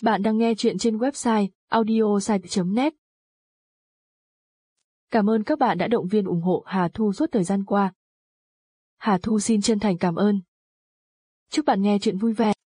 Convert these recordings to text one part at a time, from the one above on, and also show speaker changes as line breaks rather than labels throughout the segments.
Bạn đang nghe chuyện trên website audiosite.net. Cảm ơn các bạn đã động viên ủng hộ Hà Thu suốt thời gian qua. Hà Thu xin chân thành cảm ơn. Chúc bạn nghe chuyện vui vẻ.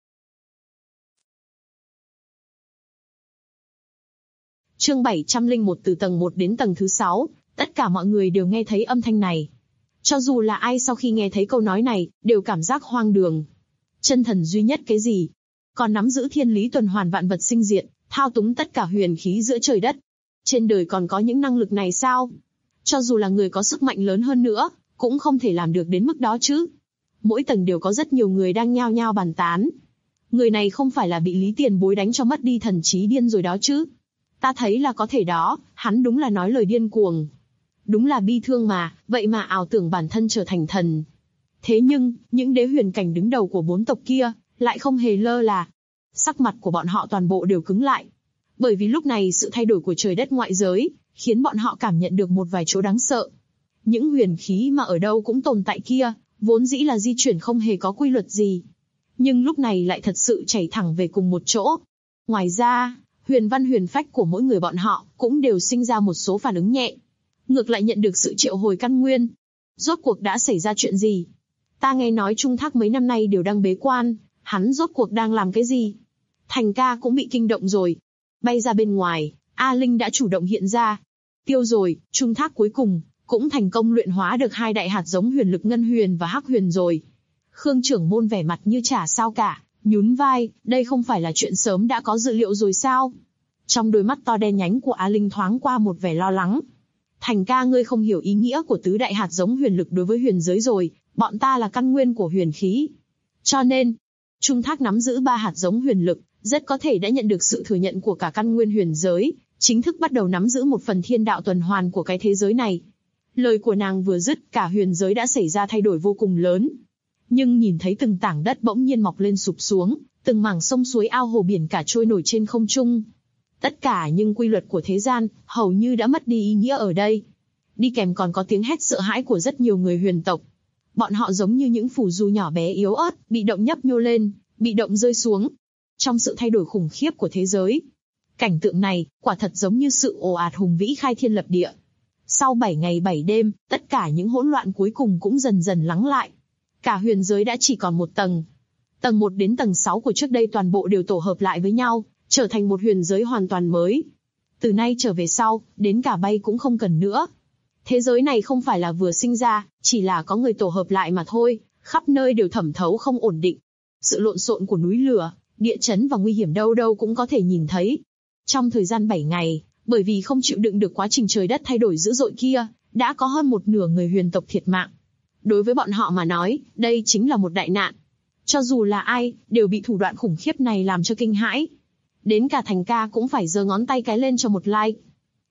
Chương 701 từ tầng 1 đến tầng thứ 6, tất cả mọi người đều nghe thấy âm thanh này. Cho dù là ai sau khi nghe thấy câu nói này, đều cảm giác hoang đường. Chân thần duy nhất cái gì? Còn nắm giữ thiên lý tuần hoàn vạn vật sinh diệt, thao túng tất cả huyền khí giữa trời đất. Trên đời còn có những năng lực này sao? Cho dù là người có sức mạnh lớn hơn nữa, cũng không thể làm được đến mức đó chứ. Mỗi tầng đều có rất nhiều người đang nhao nhao bàn tán. Người này không phải là bị Lý Tiền Bối đánh cho mất đi thần trí điên rồi đó chứ? Ta thấy là có thể đó, hắn đúng là nói lời điên cuồng. Đúng là bi thương mà, vậy mà ảo tưởng bản thân trở thành thần. Thế nhưng, những đế huyền cảnh đứng đầu của 4 tộc kia, lại không hề lơ là. Sắc mặt của bọn họ toàn bộ đều cứng lại. Bởi vì lúc này sự thay đổi của trời đất ngoại giới, khiến bọn họ cảm nhận được một vài chỗ đáng sợ. Những huyền khí mà ở đâu cũng tồn tại kia, vốn dĩ là di chuyển không hề có quy luật gì. Nhưng lúc này lại thật sự chảy thẳng về cùng một chỗ. Ngoài ra, huyền văn huyền phách của mỗi người bọn họ cũng đều sinh ra một số phản ứng nhẹ. Ngược lại nhận được sự triệu hồi căn nguyên. Rốt cuộc đã xảy ra chuyện gì? Ta nghe nói Trung Thác mấy năm nay đều đang bế quan, hắn rốt cuộc đang làm cái gì? Thành ca cũng bị kinh động rồi. Bay ra bên ngoài, A Linh đã chủ động hiện ra. Tiêu rồi, Trung Thác cuối cùng cũng thành công luyện hóa được 2 đại hạt giống huyền lực ngân huyền và hắc huyền rồi. Khương trưởng môn vẻ mặt như chả sao cả, nhún vai, đây không phải là chuyện sớm đã có dự liệu rồi sao? Trong đôi mắt to đen nhánh của A Linh thoáng qua một vẻ lo lắng. Thành ca ngươi không hiểu ý nghĩa của tứ đại hạt giống huyền lực đối với huyền giới rồi, bọn ta là căn nguyên của huyền khí. Cho nên, Trung Thác nắm giữ 3 hạt giống huyền lực, rất có thể đã nhận được sự thừa nhận của cả căn nguyên huyền giới, chính thức bắt đầu nắm giữ một phần thiên đạo tuần hoàn của cái thế giới này. Lời của nàng vừa dứt, cả huyền giới đã xảy ra thay đổi vô cùng lớn. Nhưng nhìn thấy từng tảng đất bỗng nhiên mọc lên sụp xuống, từng mảng sông suối ao hồ biển cả trôi nổi trên không trung. Tất cả những quy luật của thế gian, hầu như đã mất đi ý nghĩa ở đây. Đi kèm còn có tiếng hét sợ hãi của rất nhiều người huyền tộc. Bọn họ giống như những phù du nhỏ bé yếu ớt, bị động nhấp nhô lên, bị động rơi xuống. Trong sự thay đổi khủng khiếp của thế giới. Cảnh tượng này, quả thật giống như sự ồ ạt hùng vĩ khai thiên lập địa. Sau 7 ngày 7 đêm, tất cả những hỗn loạn cuối cùng cũng dần dần lắng lại. Cả huyền giới đã chỉ còn một tầng. Tầng 1 đến tầng 6 của trước đây toàn bộ đều tổ hợp lại với nhau, trở thành một huyền giới hoàn toàn mới. Từ nay trở về sau, đến cả bay cũng không cần nữa. Thế giới này không phải là vừa sinh ra, chỉ là có người tổ hợp lại mà thôi, khắp nơi đều thẩm thấu không ổn định. Sự lộn xộn của núi lửa, địa chấn và nguy hiểm đâu đâu cũng có thể nhìn thấy. Trong thời gian 7 ngày, bởi vì không chịu đựng được quá trình trời đất thay đổi dữ dội kia, đã có hơn một nửa người huyền tộc thiệt mạng. Đối với bọn họ mà nói, đây chính là một đại nạn. Cho dù là ai, đều bị thủ đoạn khủng khiếp này làm cho kinh hãi. Đến cả Thành ca cũng phải giơ ngón tay cái lên cho một like.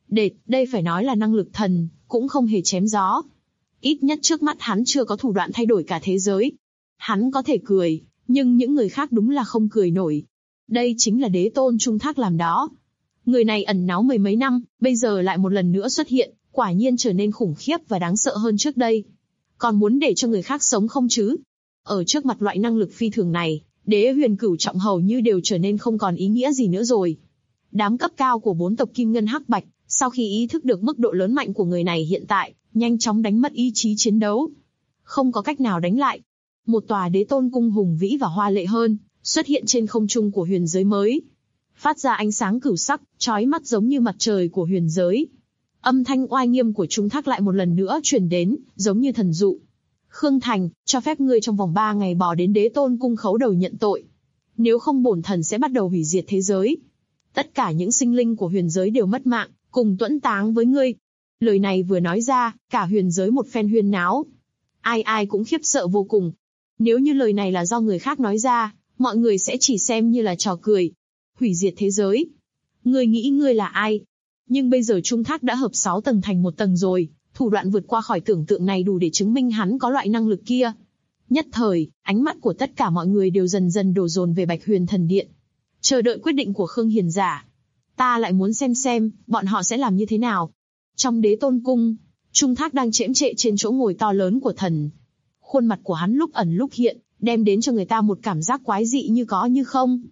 Đây phải nói là năng lực thần, cũng không hề chém gió. Ít nhất trước mắt hắn chưa có thủ đoạn thay đổi cả thế giới. Hắn có thể cười, nhưng những người khác đúng là không cười nổi. Đây chính là đế tôn Trung Thác làm đó. Người này ẩn náu 10 mấy năm, bây giờ lại một lần nữa xuất hiện, quả nhiên trở nên khủng khiếp và đáng sợ hơn trước đây. Còn muốn để cho người khác sống không chứ? Ở trước mặt loại năng lực phi thường này, đế huyền cửu trọng hầu như đều trở nên không còn ý nghĩa gì nữa rồi. Đám cấp cao của 4 tộc Kim Ngân Hắc Bạch, sau khi ý thức được mức độ lớn mạnh của người này hiện tại, nhanh chóng đánh mất ý chí chiến đấu. Không có cách nào đánh lại. Một tòa đế tôn cung hùng vĩ và hoa lệ hơn, xuất hiện trên không trung của huyền giới mới. Phát ra ánh sáng cửu sắc, chói mắt giống như mặt trời của huyền giới. Âm thanh oai nghiêm của Trung Thác lại một lần nữa truyền đến, giống như thần dụ. Khương Thành, cho phép ngươi trong vòng 3 ngày bỏ đến đế tôn cung khấu đầu nhận tội. Nếu không bổn thần sẽ bắt đầu hủy diệt thế giới. Tất cả những sinh linh của huyền giới đều mất mạng, cùng tuẫn táng với ngươi. Lời này vừa nói ra, cả huyền giới một phen huyên náo. Ai ai cũng khiếp sợ vô cùng. Nếu như lời này là do người khác nói ra, mọi người sẽ chỉ xem như là trò cười. Hủy diệt thế giới. Ngươi nghĩ ngươi là ai? Nhưng bây giờ Trung Thác đã hợp 6 tầng thành một tầng rồi, thủ đoạn vượt qua khỏi tưởng tượng này đủ để chứng minh hắn có loại năng lực kia. Nhất thời, ánh mắt của tất cả mọi người đều dần dần đổ dồn về Bạch Huyền Thần Điện. Chờ đợi quyết định của Khương Hiền Giả. Ta lại muốn xem, bọn họ sẽ làm như thế nào. Trong đế tôn cung, Trung Thác đang chễm chệ trên chỗ ngồi to lớn của thần. Khuôn mặt của hắn lúc ẩn lúc hiện, đem đến cho người ta một cảm giác quái dị như có như không.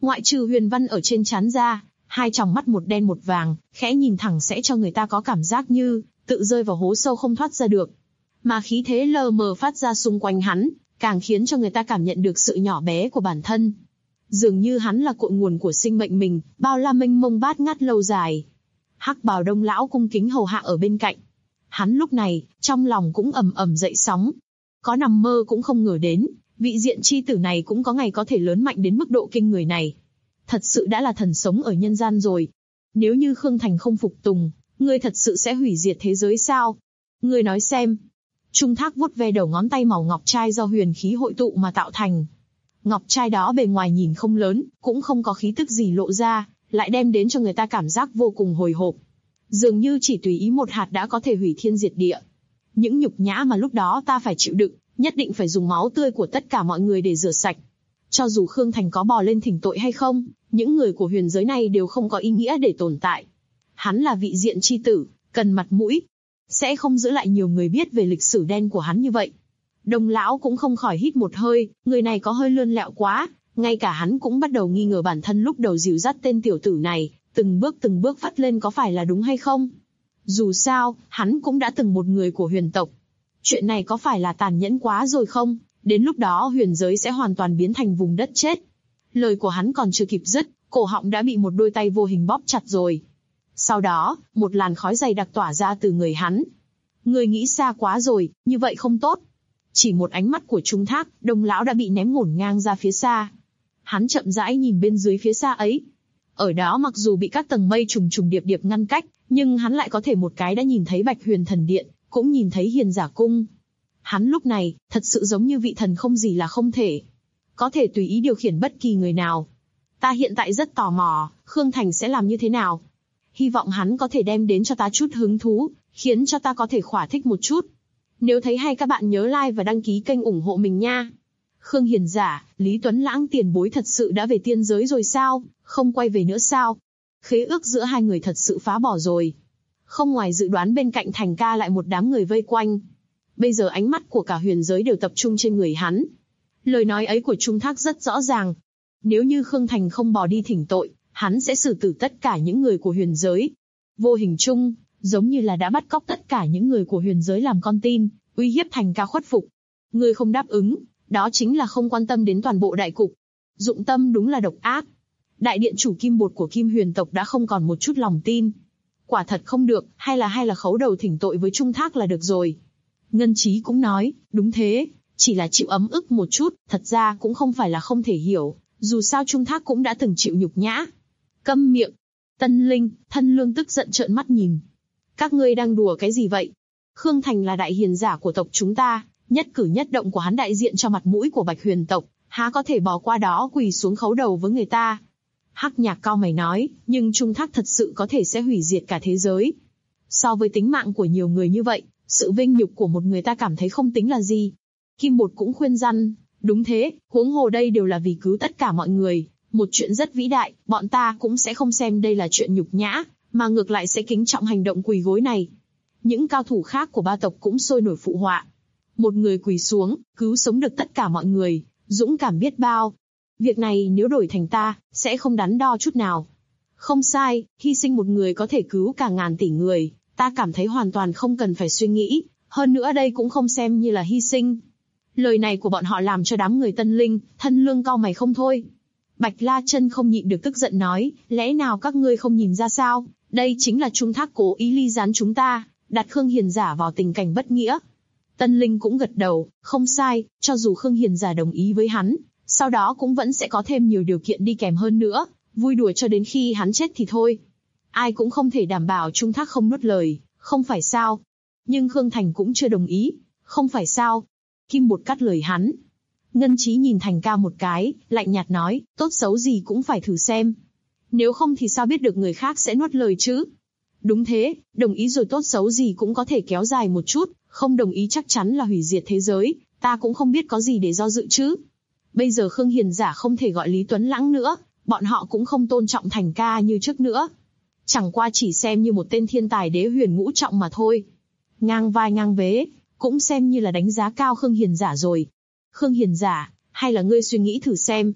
Ngoại trừ huyền văn ở trên trán ra, hai tròng mắt một đen một vàng, khẽ nhìn thẳng sẽ cho người ta có cảm giác như tự rơi vào hố sâu không thoát ra được. Mà khí thế lờ mờ phát ra xung quanh hắn, càng khiến cho người ta cảm nhận được sự nhỏ bé của bản thân. Dường như hắn là cội nguồn của sinh mệnh mình, bao la mênh mông bát ngát lâu dài. Hắc bào Đông lão cung kính hầu hạ ở bên cạnh. Hắn lúc này, trong lòng cũng ầm ầm dậy sóng. Có nằm mơ cũng không ngờ đến, vị diện chi tử này cũng có ngày có thể lớn mạnh đến mức độ kinh người này. Thật sự đã là thần sống ở nhân gian rồi. Nếu như Khương Thành không phục tùng, ngươi thật sự sẽ hủy diệt thế giới sao? Ngươi nói xem. Trung Thác vuốt ve đầu ngón tay màu ngọc trai do huyền khí hội tụ mà tạo thành. Ngọc trai đó bề ngoài nhìn không lớn, cũng không có khí tức gì lộ ra, lại đem đến cho người ta cảm giác vô cùng hồi hộp. Dường như chỉ tùy ý một hạt đã có thể hủy thiên diệt địa. Những nhục nhã mà lúc đó ta phải chịu đựng, nhất định phải dùng máu tươi của tất cả mọi người để rửa sạch. Cho dù Khương Thành có bò lên thỉnh tội hay không, những người của huyền giới này đều không có ý nghĩa để tồn tại. Hắn là vị diện chi tử, cần mặt mũi. Sẽ không giữ lại nhiều người biết về lịch sử đen của hắn như vậy. Đông lão cũng không khỏi hít một hơi, người này có hơi lươn lẹo quá, ngay cả hắn cũng bắt đầu nghi ngờ bản thân lúc đầu dìu dắt tên tiểu tử này, từng bước vắt lên có phải là đúng hay không. Dù sao, hắn cũng đã từng một người của huyền tộc. Chuyện này có phải là tàn nhẫn quá rồi không? Đến lúc đó huyền giới sẽ hoàn toàn biến thành vùng đất chết. Lời của hắn còn chưa kịp dứt, cổ họng đã bị một đôi tay vô hình bóp chặt rồi. Sau đó, một làn khói dày đặc tỏa ra từ người hắn. Người nghĩ xa quá rồi, như vậy không tốt. Chỉ một ánh mắt của Trung Thác, Đông lão đã bị ném ngổn ngang ra phía xa. Hắn chậm rãi nhìn bên dưới phía xa ấy. Ở đó mặc dù bị các tầng mây trùng trùng điệp điệp ngăn cách, nhưng hắn lại có thể một cái đã nhìn thấy Bạch Huyền Thần Điện, cũng nhìn thấy Hiền Giả Cung. Hắn lúc này, thật sự giống như vị thần không gì là không thể. Có thể tùy ý điều khiển bất kỳ người nào. Ta hiện tại rất tò mò, Khương Thành sẽ làm như thế nào? Hy vọng hắn có thể đem đến cho ta chút hứng thú, khiến cho ta có thể khỏa thích một chút. Nếu thấy hay các bạn nhớ like và đăng ký kênh ủng hộ mình nha. Khương Hiền Giả, Lý Tuấn Lãng tiền bối thật sự đã về tiên giới rồi sao? Không quay về nữa sao? Khế ước giữa hai người thật sự phá bỏ rồi. Không ngoài dự đoán bên cạnh Thành ca lại một đám người vây quanh. Bây giờ ánh mắt của cả huyền giới đều tập trung trên người hắn. Lời nói ấy của Trung Thác rất rõ ràng. Nếu như Khương Thành không bỏ đi thỉnh tội, hắn sẽ xử tử tất cả những người của huyền giới. Vô hình chung, giống như là đã bắt cóc tất cả những người của huyền giới làm con tin, uy hiếp Thành ca khuất phục. Người không đáp ứng, đó chính là không quan tâm đến toàn bộ đại cục. Dụng tâm đúng là độc ác. Đại điện chủ Kim Bột của Kim Huyền tộc đã không còn một chút lòng tin. Quả thật không được, hay là khấu đầu thỉnh tội với Trung Thác là được rồi. Ngân Trí cũng nói, đúng thế, chỉ là chịu ấm ức một chút, thật ra cũng không phải là không thể hiểu, dù sao Trung Thác cũng đã từng chịu nhục nhã. Câm miệng. Tân Linh, Thân Lương tức giận trợn mắt nhìn. Các ngươi đang đùa cái gì vậy? Khương Thành là đại hiền giả của tộc chúng ta, nhất cử nhất động của hắn đại diện cho mặt mũi của Bạch Huyền tộc, há có thể bỏ qua đó quỳ xuống khấu đầu với người ta. Hắc Nhạc cau mày nói, nhưng Trung Thác thật sự có thể sẽ hủy diệt cả thế giới. So với tính mạng của nhiều người như vậy, sự vinh nhục của một người ta cảm thấy không tính là gì. Kim Bột cũng khuyên răn, đúng thế, huống hồ đây đều là vì cứu tất cả mọi người, một chuyện rất vĩ đại, bọn ta cũng sẽ không xem đây là chuyện nhục nhã, mà ngược lại sẽ kính trọng hành động quỳ gối này. Những cao thủ khác của ba tộc cũng sôi nổi phụ họa. Một người quỳ xuống, cứu sống được tất cả mọi người, dũng cảm biết bao. Việc này nếu đổi thành ta, sẽ không đắn đo chút nào. Không sai, hy sinh một người có thể cứu cả ngàn tỷ người, ta cảm thấy hoàn toàn không cần phải suy nghĩ, hơn nữa đây cũng không xem như là hy sinh. Lời này của bọn họ làm cho đám người Tân Linh, Thân Lương cau mày không thôi. Bạch La Chân không nhịn được tức giận nói, lẽ nào các ngươi không nhìn ra sao, đây chính là Trung Thác cố ý ly gián chúng ta, đặt Khương Hiền Giả vào tình cảnh bất nghĩa. Tân Linh cũng gật đầu, không sai, cho dù Khương Hiền Giả đồng ý với hắn, sau đó cũng vẫn sẽ có thêm nhiều điều kiện đi kèm hơn nữa, vui đùa cho đến khi hắn chết thì thôi. Ai cũng không thể đảm bảo Trung Thác không nuốt lời, không phải sao. Nhưng Khương Thành cũng chưa đồng ý, không phải sao. Kim Bột cắt lời hắn. Ngân Trí nhìn Thành ca một cái, lạnh nhạt nói, tốt xấu gì cũng phải thử xem. Nếu không thì sao biết được người khác sẽ nuốt lời chứ? Đúng thế, đồng ý rồi tốt xấu gì cũng có thể kéo dài một chút, không đồng ý chắc chắn là hủy diệt thế giới, ta cũng không biết có gì để do dự chứ. Bây giờ Khương Hiền Giả không thể gọi Lý Tuấn Lãng nữa, bọn họ cũng không tôn trọng Thành ca như trước nữa. Chẳng qua chỉ xem như một tên thiên tài đế huyền ngũ trọng mà thôi. Ngang vai ngang vế, cũng xem như là đánh giá cao Khương Hiền Giả rồi. Khương Hiền Giả, hay là ngươi suy nghĩ thử xem.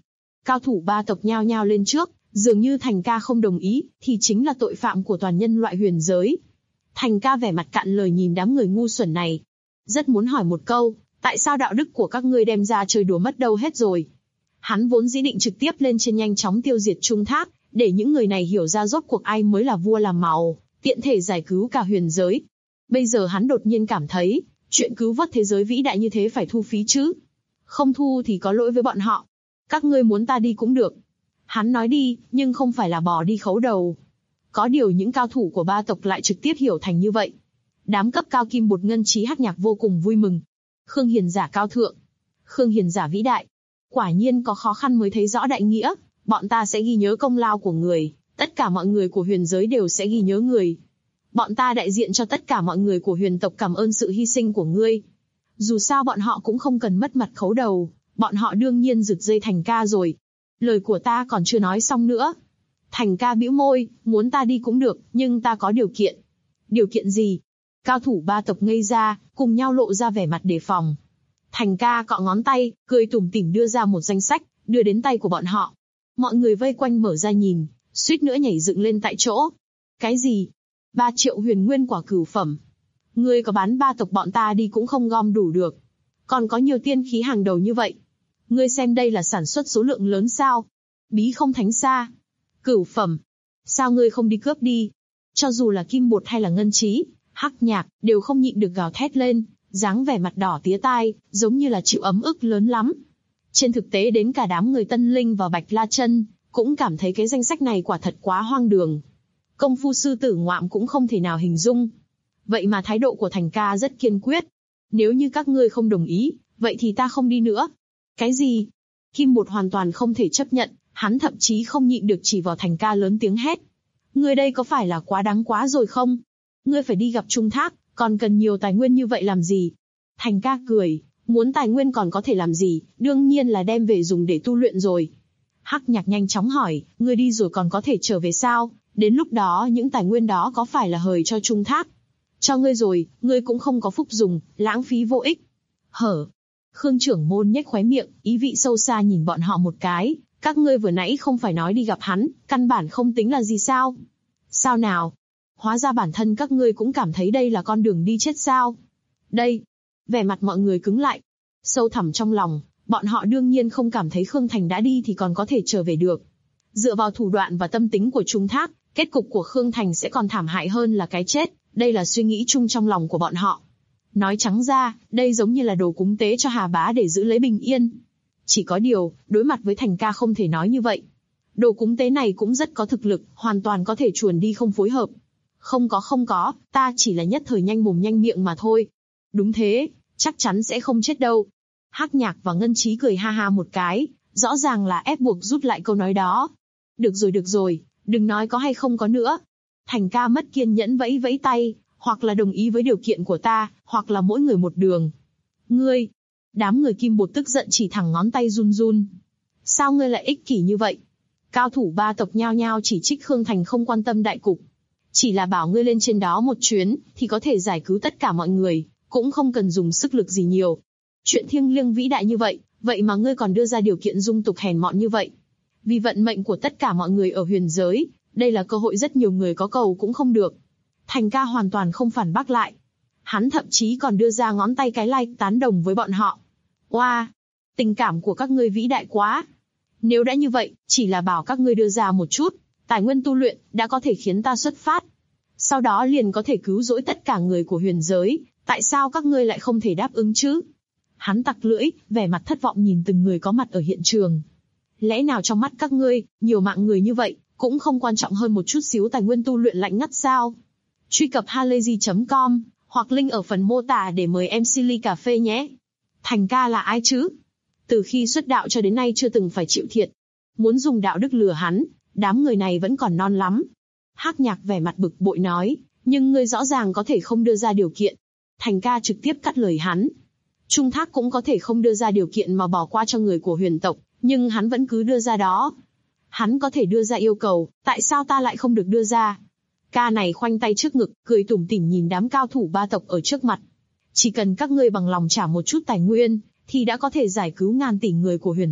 Cao thủ ba tộc nhao nhao lên trước, dường như Thành Ca không đồng ý, thì chính là tội phạm của toàn nhân loại huyền giới. Thành Ca vẻ mặt cạn lời nhìn đám người ngu xuẩn này. Rất muốn hỏi một câu, tại sao đạo đức của các ngươi đem ra chơi đùa mất đâu hết rồi? Hắn vốn dĩ định trực tiếp lên trên nhanh chóng tiêu diệt Trung Thác, để những người này hiểu ra rốt cuộc ai mới là vua làm màu, tiện thể giải cứu cả huyền giới. Bây giờ hắn đột nhiên cảm thấy, chuyện cứu vớt thế giới vĩ đại như thế phải thu phí chứ. Không thu thì có lỗi với bọn họ. Các ngươi muốn ta đi cũng được. Hắn nói đi, nhưng không phải là bỏ đi khấu đầu. Có điều những cao thủ của ba tộc lại trực tiếp hiểu thành như vậy. Đám cấp cao kim bột ngân trí Hắc Nhạc vô cùng vui mừng. Khương Hiền giả cao thượng. Khương Hiền giả vĩ đại. Quả nhiên có khó khăn mới thấy rõ đại nghĩa. Bọn ta sẽ ghi nhớ công lao của người. Tất cả mọi người của huyền giới đều sẽ ghi nhớ người. Bọn ta đại diện cho tất cả mọi người của huyền tộc cảm ơn sự hy sinh của ngươi. Dù sao bọn họ cũng không cần mất mặt khấu đầu. Bọn họ đương nhiên rực dây Thành Ca rồi. Lời của ta còn chưa nói xong nữa. Thành Ca bĩu môi, muốn ta đi cũng được, nhưng ta có điều kiện. Điều kiện gì? Cao thủ ba tộc ngây ra, cùng nhau lộ ra vẻ mặt đề phòng. Thành Ca cọ ngón tay, cười tủm tỉm đưa ra một danh sách, đưa đến tay của bọn họ. Mọi người vây quanh mở ra nhìn, suýt nữa nhảy dựng lên tại chỗ. Cái gì? 3 triệu huyền nguyên quả cửu phẩm. Ngươi có bán ba tộc bọn ta đi cũng không gom đủ được. Còn có nhiều tiên khí hàng đầu như vậy. Ngươi xem đây là sản xuất số lượng lớn sao? Bí không thánh xa. Cửu phẩm. Sao ngươi không đi cướp đi? Cho dù là kim bột hay là ngân trí, Hắc Nhạc, đều không nhịn được gào thét lên, dáng vẻ mặt đỏ tía tai, giống như là chịu ấm ức lớn lắm. Trên thực tế đến cả đám người Tân Linh và Bạch La Chân cũng cảm thấy cái danh sách này quả thật quá hoang đường. Công phu sư tử ngoạm cũng không thể nào hình dung. Vậy mà thái độ của Thành Ca rất kiên quyết. Nếu như các ngươi không đồng ý, vậy thì ta không đi nữa. Cái gì? Kim Bột hoàn toàn không thể chấp nhận, hắn thậm chí không nhịn được chỉ vào Thành Ca lớn tiếng hét. Ngươi đây có phải là quá đáng quá rồi không? Ngươi phải đi gặp Trung Thác, còn cần nhiều tài nguyên như vậy làm gì? Thành Ca cười, muốn tài nguyên còn có thể làm gì, đương nhiên là đem về dùng để tu luyện rồi. Hắc Nhạc nhanh chóng hỏi, ngươi đi rồi còn có thể trở về sao? Đến lúc đó những tài nguyên đó có phải là hời cho Trung Thác? Cho ngươi rồi, ngươi cũng không có phúc dùng, lãng phí vô ích. Hở? Khương trưởng môn nhếch khóe miệng, ý vị sâu xa nhìn bọn họ một cái. Các ngươi vừa nãy không phải nói đi gặp hắn, căn bản không tính là gì sao? Sao nào? Hóa ra bản thân các ngươi cũng cảm thấy đây là con đường đi chết sao? Đây. Vẻ mặt mọi người cứng lại. Sâu thẳm trong lòng, bọn họ đương nhiên không cảm thấy Khương Thành đã đi thì còn có thể trở về được. Dựa vào thủ đoạn và tâm tính của Trung Thác, kết cục của Khương Thành sẽ còn thảm hại hơn là cái chết. Đây là suy nghĩ chung trong lòng của bọn họ. Nói trắng ra, đây giống như là đồ cúng tế cho Hà Bá để giữ lấy bình yên. Chỉ có điều, đối mặt với Thành Ca không thể nói như vậy. Đồ cúng tế này cũng rất có thực lực, hoàn toàn có thể chuồn đi không phối hợp. Không có, ta chỉ là nhất thời nhanh mồm nhanh miệng mà thôi. Đúng thế, chắc chắn sẽ không chết đâu. Hắc Nhạc và Ngân Trí cười ha ha một cái, rõ ràng là ép buộc rút lại câu nói đó. Được rồi, đừng nói có hay không có nữa. Thành Ca mất kiên nhẫn vẫy vẫy tay, hoặc là đồng ý với điều kiện của ta, hoặc là mỗi người một đường. Ngươi, đám người Kim Bột tức giận chỉ thẳng ngón tay run run. Sao ngươi lại ích kỷ như vậy? Cao thủ ba tộc nhao nhao chỉ trích Khương Thành không quan tâm đại cục. Chỉ là bảo ngươi lên trên đó một chuyến, thì có thể giải cứu tất cả mọi người, cũng không cần dùng sức lực gì nhiều. Chuyện thiêng liêng vĩ đại như vậy, vậy mà ngươi còn đưa ra điều kiện dung tục hèn mọn như vậy. Vì vận mệnh của tất cả mọi người ở huyền giới, đây là cơ hội rất nhiều người có cầu cũng không được. Thành Ca hoàn toàn không phản bác lại. Hắn thậm chí còn đưa ra ngón tay cái like tán đồng với bọn họ. Wow! Tình cảm của các ngươi vĩ đại quá! Nếu đã như vậy, chỉ là bảo các ngươi đưa ra một chút, tài nguyên tu luyện, đã có thể khiến ta xuất phát. Sau đó liền có thể cứu rỗi tất cả người của huyền giới, tại sao các ngươi lại không thể đáp ứng chứ? Hắn tặc lưỡi, vẻ mặt thất vọng nhìn từng người có mặt ở hiện trường. Lẽ nào trong mắt các ngươi, nhiều mạng người như vậy, cũng không quan trọng hơn một chút xíu tài nguyên tu luyện lạnh ngắt sao? Truy cập halayzi.com, hoặc link ở phần mô tả để mời MC ly cà phê nhé. Thành Ca là ai chứ? Từ khi xuất đạo cho đến nay chưa từng phải chịu thiệt. Muốn dùng đạo đức lừa hắn, đám người này vẫn còn non lắm. Hắc Nhạc vẻ mặt bực bội nói, nhưng ngươi rõ ràng có thể không đưa ra điều kiện. Thành Ca trực tiếp cắt lời hắn. Trung Thác cũng có thể không đưa ra điều kiện mà bỏ qua cho người của huyền tộc, nhưng hắn vẫn cứ đưa ra đó. Hắn có thể đưa ra yêu cầu, tại sao ta lại không được đưa ra? Ca này khoanh tay trước ngực, cười tủm tỉm nhìn đám cao thủ ba tộc ở trước mặt. Chỉ cần các ngươi bằng lòng trả một chút tài nguyên, thì đã có thể giải cứu ngàn tỷ người của huyền tộc,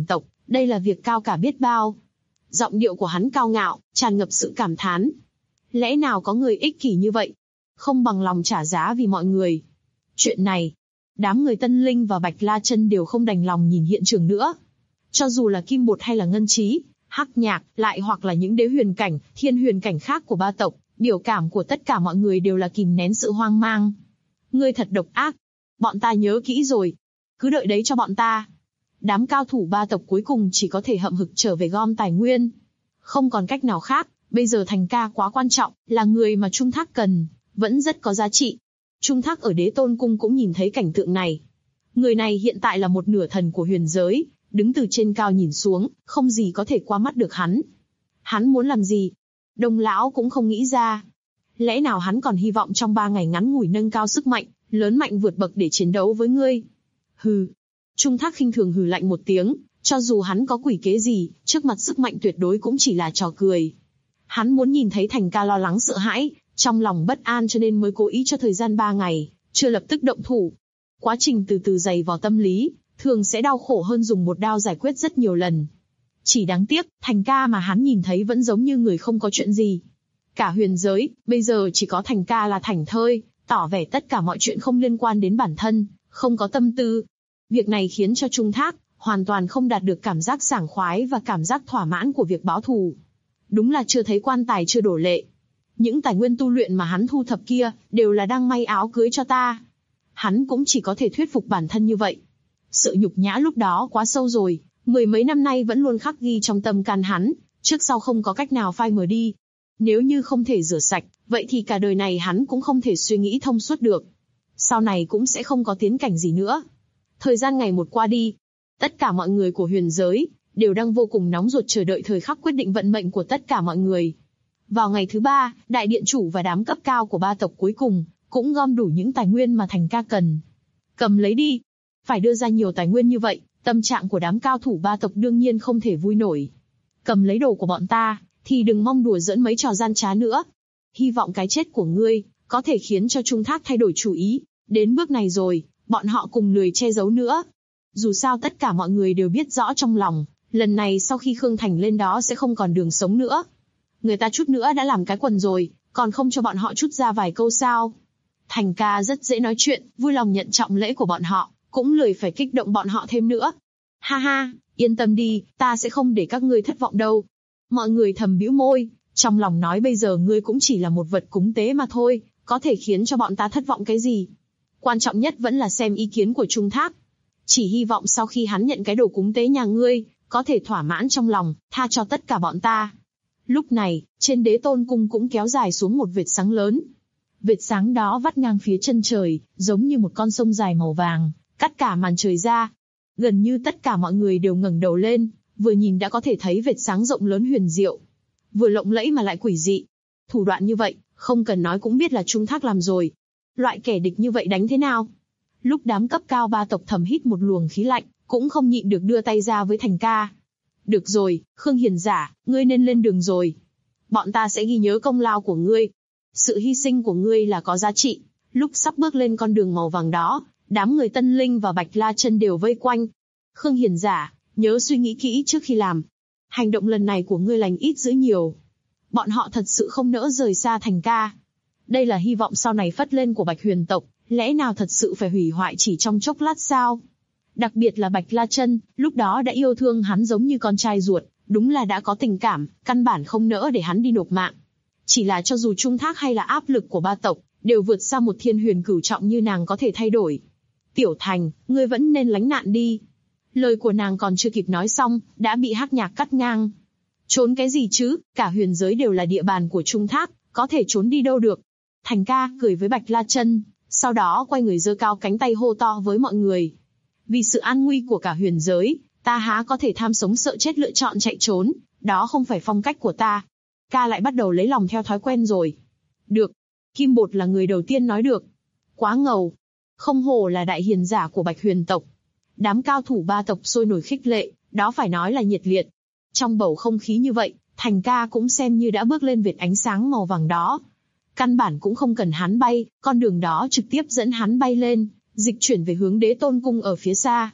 Đây là việc cao cả biết bao. Giọng điệu của hắn cao ngạo, tràn ngập sự cảm thán. Lẽ nào có người ích kỷ như vậy, không bằng lòng trả giá vì mọi người? Chuyện này, đám người Tân Linh và Bạch La Chân đều không đành lòng nhìn hiện trường nữa. Cho dù là Kim Bột hay là Ngân Trí, Hắc Nhạc, lại hoặc là những đế huyền cảnh, thiên huyền cảnh khác của ba tộc, biểu cảm của tất cả mọi người đều là kìm nén sự hoang mang. Ngươi thật độc ác. Bọn ta nhớ kỹ rồi. Cứ đợi đấy cho bọn ta. Đám cao thủ ba tộc cuối cùng chỉ có thể hậm hực trở về gom tài nguyên. Không còn cách nào khác, bây giờ Thành Ca quá quan trọng, là người mà Trung Thác cần, vẫn rất có giá trị. Trung Thác ở Đế Tôn Cung cũng nhìn thấy cảnh tượng này. Người này hiện tại là một nửa thần của huyền giới, đứng từ trên cao nhìn xuống, không gì có thể qua mắt được hắn. Hắn muốn làm gì? Đông lão cũng không nghĩ ra. Lẽ nào hắn còn hy vọng trong 3 ngày ngắn ngủi nâng cao sức mạnh, lớn mạnh vượt bậc để chiến đấu với ngươi? Hừ. Trung Thác khinh thường hừ lạnh một tiếng, cho dù hắn có quỷ kế gì, trước mặt sức mạnh tuyệt đối cũng chỉ là trò cười. Hắn muốn nhìn thấy Thành Ca lo lắng sợ hãi, trong lòng bất an cho nên mới cố ý cho thời gian 3 ngày, chưa lập tức động thủ. Quá trình từ từ dày vò tâm lý, thường sẽ đau khổ hơn dùng một đao giải quyết rất nhiều lần. Chỉ đáng tiếc, Thành Ca mà hắn nhìn thấy vẫn giống như người không có chuyện gì. Cả huyền giới, bây giờ chỉ có Thành Ca là thảnh thơi, tỏ vẻ tất cả mọi chuyện không liên quan đến bản thân, không có tâm tư. Việc này khiến cho Trung Thác hoàn toàn không đạt được cảm giác sảng khoái và cảm giác thỏa mãn của việc báo thù. Đúng là chưa thấy quan tài chưa đổ lệ. Những tài nguyên tu luyện mà hắn thu thập kia, đều là đang may áo cưới cho ta. Hắn cũng chỉ có thể thuyết phục bản thân như vậy. Sự nhục nhã lúc đó quá sâu rồi, 10 mấy năm nay vẫn luôn khắc ghi trong tâm can hắn, trước sau không có cách nào phai mờ đi. Nếu như không thể rửa sạch, vậy thì cả đời này hắn cũng không thể suy nghĩ thông suốt được. Sau này cũng sẽ không có tiến cảnh gì nữa. Thời gian ngày một qua đi, tất cả mọi người của huyền giới đều đang vô cùng nóng ruột chờ đợi thời khắc quyết định vận mệnh của tất cả mọi người. Vào ngày thứ 3, đại điện chủ và đám cấp cao của ba tộc cuối cùng cũng gom đủ những tài nguyên mà Thành Ca cần. Cầm lấy đi. Phải đưa ra nhiều tài nguyên như vậy, tâm trạng của đám cao thủ ba tộc đương nhiên không thể vui nổi. Cầm lấy đồ của bọn ta, thì đừng mong đùa giỡn mấy trò gian trá nữa. Hy vọng cái chết của ngươi có thể khiến cho Trung Thác thay đổi chủ ý. Đến bước này rồi, bọn họ cùng lười che giấu nữa. Dù sao tất cả mọi người đều biết rõ trong lòng, lần này sau khi Khương Thành lên đó sẽ không còn đường sống nữa. Người ta chút nữa đã làm cái quần rồi, còn không cho bọn họ chút ra vài câu sao? Thành Ca rất dễ nói chuyện, vui lòng nhận trọng lễ của bọn họ, cũng lười phải kích động bọn họ thêm nữa. Ha ha, yên tâm đi, ta sẽ không để các ngươi thất vọng đâu. Mọi người thầm bĩu môi, trong lòng nói bây giờ ngươi cũng chỉ là một vật cúng tế mà thôi, có thể khiến cho bọn ta thất vọng cái gì? Quan trọng nhất vẫn là xem ý kiến của Trung Thác. Chỉ hy vọng sau khi hắn nhận cái đồ cúng tế nhà ngươi, có thể thỏa mãn trong lòng, tha cho tất cả bọn ta. Lúc này, trên Đế Tôn Cung cũng kéo dài xuống một vệt sáng lớn. Vệt sáng đó vắt ngang phía chân trời, giống như một con sông dài màu vàng, cắt cả màn trời ra. Gần như tất cả mọi người đều ngẩng đầu lên, vừa nhìn đã có thể thấy vệt sáng rộng lớn huyền diệu. Vừa lộng lẫy mà lại quỷ dị. Thủ đoạn như vậy, không cần nói cũng biết là Trung Thác làm rồi. Loại kẻ địch như vậy đánh thế nào? Lúc đám cấp cao ba tộc thầm hít một luồng khí lạnh, cũng không nhịn được đưa tay ra với Thành Ca. Được rồi, Khương Hiền Giả, ngươi nên lên đường rồi. Bọn ta sẽ ghi nhớ công lao của ngươi. Sự hy sinh của ngươi là có giá trị. Lúc sắp bước lên con đường màu vàng đó, đám người Tân Linh và Bạch La Chân đều vây quanh. Khương Hiền Giả, nhớ suy nghĩ kỹ trước khi làm. Hành động lần này của ngươi lành ít dữ nhiều. Bọn họ thật sự không nỡ rời xa Thành Ca. Đây là hy vọng sau này phất lên của Bạch Huyền tộc, lẽ nào thật sự phải hủy hoại chỉ trong chốc lát sao? Đặc biệt là Bạch La Chân, lúc đó đã yêu thương hắn giống như con trai ruột, đúng là đã có tình cảm, căn bản không nỡ để hắn đi nộp mạng. Chỉ là cho dù Trung Thác hay là áp lực của ba tộc, đều vượt xa một thiên huyền cửu trọng như nàng có thể thay đổi. Tiểu Thành, ngươi vẫn nên lánh nạn đi. Lời của nàng còn chưa kịp nói xong, đã bị Hắc Nhạc cắt ngang. Trốn cái gì chứ, cả huyền giới đều là địa bàn của Trung Thác, có thể trốn đi đâu được. Thành Ca cười với Bạch La Chân, sau đó quay người giơ cao cánh tay hô to với mọi người. Vì sự an nguy của cả huyền giới, ta há có thể tham sống sợ chết lựa chọn chạy trốn, đó không phải phong cách của ta. Ca lại bắt đầu lấy lòng theo thói quen rồi. Được. Kim Bột là người đầu tiên nói được. Quá ngầu. Không hổ là đại hiền giả của Bạch Huyền tộc. Đám cao thủ ba tộc sôi nổi khích lệ, đó phải nói là nhiệt liệt. Trong bầu không khí như vậy, Thành Ca cũng xem như đã bước lên vệt ánh sáng màu vàng đó. Căn bản cũng không cần hắn bay, con đường đó trực tiếp dẫn hắn bay lên, dịch chuyển về hướng Đế Tôn Cung ở phía xa.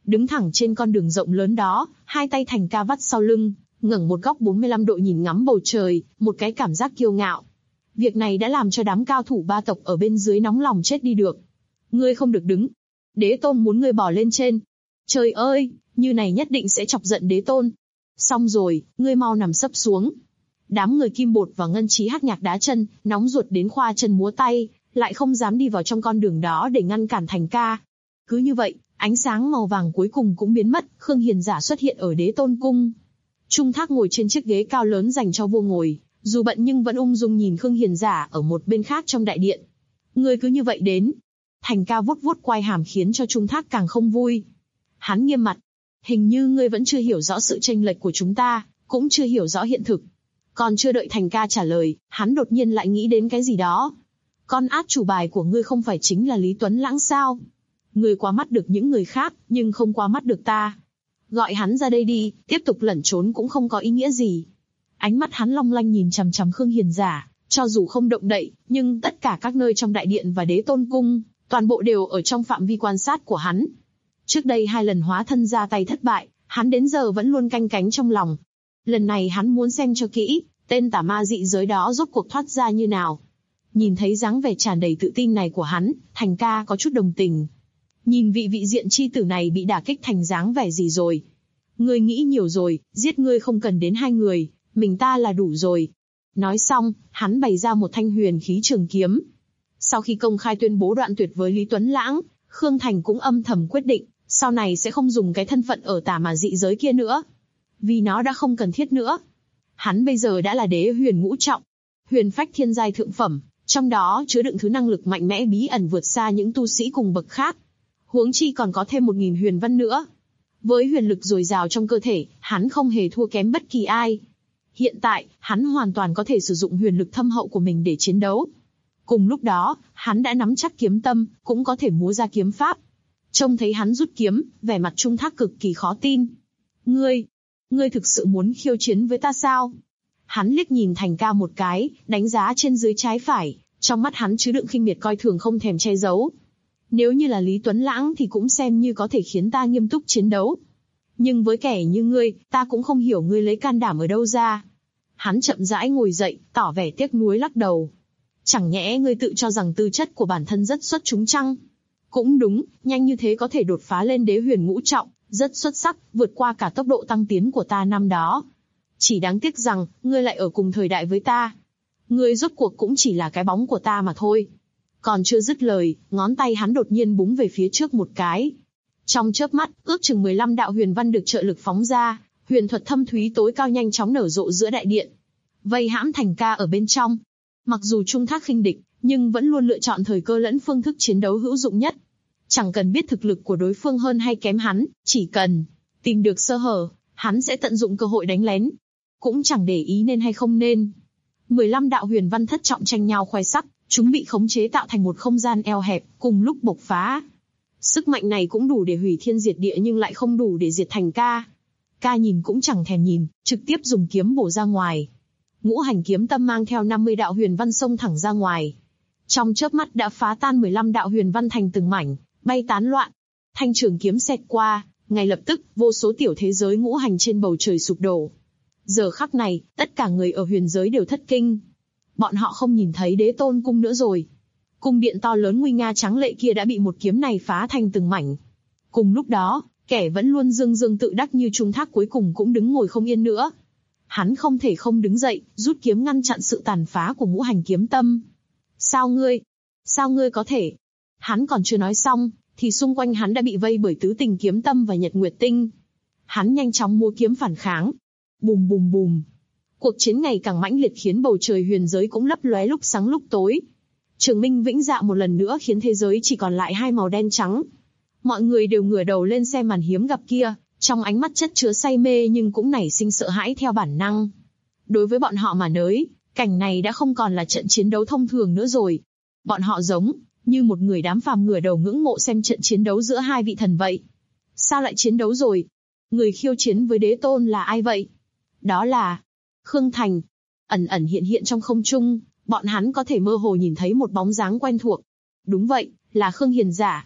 Đứng thẳng trên con đường rộng lớn đó, hai tay Thành Ca vắt sau lưng, ngẩng một góc 45 độ nhìn ngắm bầu trời, một cái cảm giác kiêu ngạo. Việc này đã làm cho đám cao thủ ba tộc ở bên dưới nóng lòng chết đi được. Ngươi không được đứng. Đế tôn muốn ngươi bỏ lên trên. Trời ơi, như này nhất định sẽ chọc giận đế tôn. Xong rồi, ngươi mau nằm sấp xuống. Đám người Kim Bột và Ngân Trí Hắc Nhạc đá chân, nóng ruột đến khoa chân múa tay, lại không dám đi vào trong con đường đó để ngăn cản Thành Ca. Cứ như vậy, ánh sáng màu vàng cuối cùng cũng biến mất, Khương Hiền Giả xuất hiện ở Đế Tôn Cung. Trung Thác ngồi trên chiếc ghế cao lớn dành cho vua ngồi, dù bận nhưng vẫn ung dung nhìn Khương Hiền Giả ở một bên khác trong đại điện. Ngươi cứ như vậy đến. Thành Ca vuốt vuốt quai hàm khiến cho Trung Thác càng không vui. Hắn nghiêm mặt. Hình như ngươi vẫn chưa hiểu rõ sự chênh lệch của chúng ta, cũng chưa hiểu rõ hiện thực. Còn chưa đợi Thành Ca trả lời, hắn đột nhiên lại nghĩ đến cái gì đó. Con át chủ bài của ngươi không phải chính là Lý Tuấn Lãng sao? Ngươi qua mắt được những người khác, nhưng không qua mắt được ta. Gọi hắn ra đây đi, tiếp tục lẩn trốn cũng không có ý nghĩa gì. Ánh mắt hắn long lanh nhìn chằm chằm Khương Hiền Giả, cho dù không động đậy, nhưng tất cả các nơi trong đại điện và Đế Tôn Cung, toàn bộ đều ở trong phạm vi quan sát của hắn. Trước đây 2 lần hóa thân ra tay thất bại, hắn đến giờ vẫn luôn canh cánh trong lòng. Lần này hắn muốn xem cho kỹ, tên tà ma dị giới đó rốt cuộc thoát ra như nào. Nhìn thấy dáng vẻ tràn đầy tự tin này của hắn, Thành Ca có chút đồng tình. Nhìn vị diện chi tử này bị đả kích thành dáng vẻ gì rồi. Ngươi nghĩ nhiều rồi, giết ngươi không cần đến 2 người, mình ta là đủ rồi. Nói xong, hắn bày ra một thanh huyền khí trường kiếm. Sau khi công khai tuyên bố đoạn tuyệt với Lý Tuấn Lãng, Khương Thành cũng âm thầm quyết định, sau này sẽ không dùng cái thân phận ở tà ma dị giới kia nữa. Vì nó đã không cần thiết nữa. Hắn bây giờ đã là đế huyền ngũ trọng, huyền phách thiên giai thượng phẩm, trong đó chứa đựng thứ năng lực mạnh mẽ bí ẩn vượt xa những tu sĩ cùng bậc khác. Huống chi còn có thêm 1000 huyền văn nữa. Với huyền lực dồi dào trong cơ thể, hắn không hề thua kém bất kỳ ai. Hiện tại, hắn hoàn toàn có thể sử dụng huyền lực thâm hậu của mình để chiến đấu. Cùng lúc đó, hắn đã nắm chắc kiếm tâm, cũng có thể múa ra kiếm pháp. Trông thấy hắn rút kiếm, vẻ mặt Trung Thác cực kỳ khó tin. Ngươi thực sự muốn khiêu chiến với ta sao? Hắn liếc nhìn Thành Ca một cái, đánh giá trên dưới trái phải, trong mắt hắn chứa đựng khinh miệt coi thường không thèm che giấu. Nếu như là Lý Tuấn Lãng thì cũng xem như có thể khiến ta nghiêm túc chiến đấu. Nhưng với kẻ như ngươi, ta cũng không hiểu ngươi lấy can đảm ở đâu ra. Hắn chậm rãi ngồi dậy, tỏ vẻ tiếc nuối lắc đầu. Chẳng nhẽ ngươi tự cho rằng tư chất của bản thân rất xuất chúng chăng? Cũng đúng, nhanh như thế có thể đột phá lên đế huyền ngũ trọng, rất xuất sắc, vượt qua cả tốc độ tăng tiến của ta năm đó. Chỉ đáng tiếc rằng, ngươi lại ở cùng thời đại với ta. Ngươi rốt cuộc cũng chỉ là cái bóng của ta mà thôi. Còn chưa dứt lời, ngón tay hắn đột nhiên búng về phía trước một cái. Trong chớp mắt, ước chừng 15 đạo huyền văn được trợ lực phóng ra, huyền thuật thâm thúy tối cao nhanh chóng nở rộ giữa đại điện. Vây hãm Thành Ca ở bên trong. Mặc dù Trung Thác khinh địch, nhưng vẫn luôn lựa chọn thời cơ lẫn phương thức chiến đấu hữu dụng nhất. Chẳng cần biết thực lực của đối phương hơn hay kém hắn, chỉ cần tìm được sơ hở, hắn sẽ tận dụng cơ hội đánh lén. Cũng chẳng để ý nên hay không nên. 15 đạo huyền văn thất trọng tranh nhau khoe sắc, chúng bị khống chế tạo thành một không gian eo hẹp, cùng lúc bộc phá. Sức mạnh này cũng đủ để hủy thiên diệt địa nhưng lại không đủ để diệt Thành Ca. Ca nhìn cũng chẳng thèm nhìn, trực tiếp dùng kiếm bổ ra ngoài. Ngũ hành kiếm tâm mang theo 50 đạo huyền văn xông thẳng ra ngoài. Trong chớp mắt đã phá tan 15 đạo huyền văn thành từng mảnh, bay tán loạn. Thanh trường kiếm xẹt qua, ngay lập tức, vô số tiểu thế giới ngũ hành trên bầu trời sụp đổ. Giờ khắc này, tất cả người ở huyền giới đều thất kinh. Bọn họ không nhìn thấy Đế Tôn Cung nữa rồi. Cung điện to lớn nguy nga tráng lệ kia đã bị một kiếm này phá thành từng mảnh. Cùng lúc đó, kẻ vẫn luôn dương dương tự đắc như Trung Thác cuối cùng cũng đứng ngồi không yên nữa. Hắn không thể không đứng dậy, rút kiếm ngăn chặn sự tàn phá của ngũ hành kiếm tâm. Sao ngươi có thể? Hắn còn chưa nói xong, thì xung quanh hắn đã bị vây bởi tứ tình kiếm tâm và nhật nguyệt tinh. Hắn nhanh chóng múa kiếm phản kháng. Bùm bùm bùm. Cuộc chiến ngày càng mãnh liệt khiến bầu trời huyền giới cũng lấp lóe lúc sáng lúc tối. Trường Minh Vĩnh Dạ một lần nữa khiến thế giới chỉ còn lại 2 màu đen trắng. Mọi người đều ngửa đầu lên xem màn hiếm gặp kia, trong ánh mắt chất chứa say mê nhưng cũng nảy sinh sợ hãi theo bản năng. Đối với bọn họ mà nói, cảnh này đã không còn là trận chiến đấu thông thường nữa rồi. Bọn họ giống như một người đám phàm ngửa đầu ngưỡng mộ xem trận chiến đấu giữa 2 vị thần vậy. Sao lại chiến đấu rồi? Người khiêu chiến với Đế Tôn là ai vậy? Đó là Khương Thành. Ẩn ẩn hiện hiện trong không trung, bọn hắn có thể mơ hồ nhìn thấy một bóng dáng quen thuộc. Đúng vậy, là Khương Hiền Giả.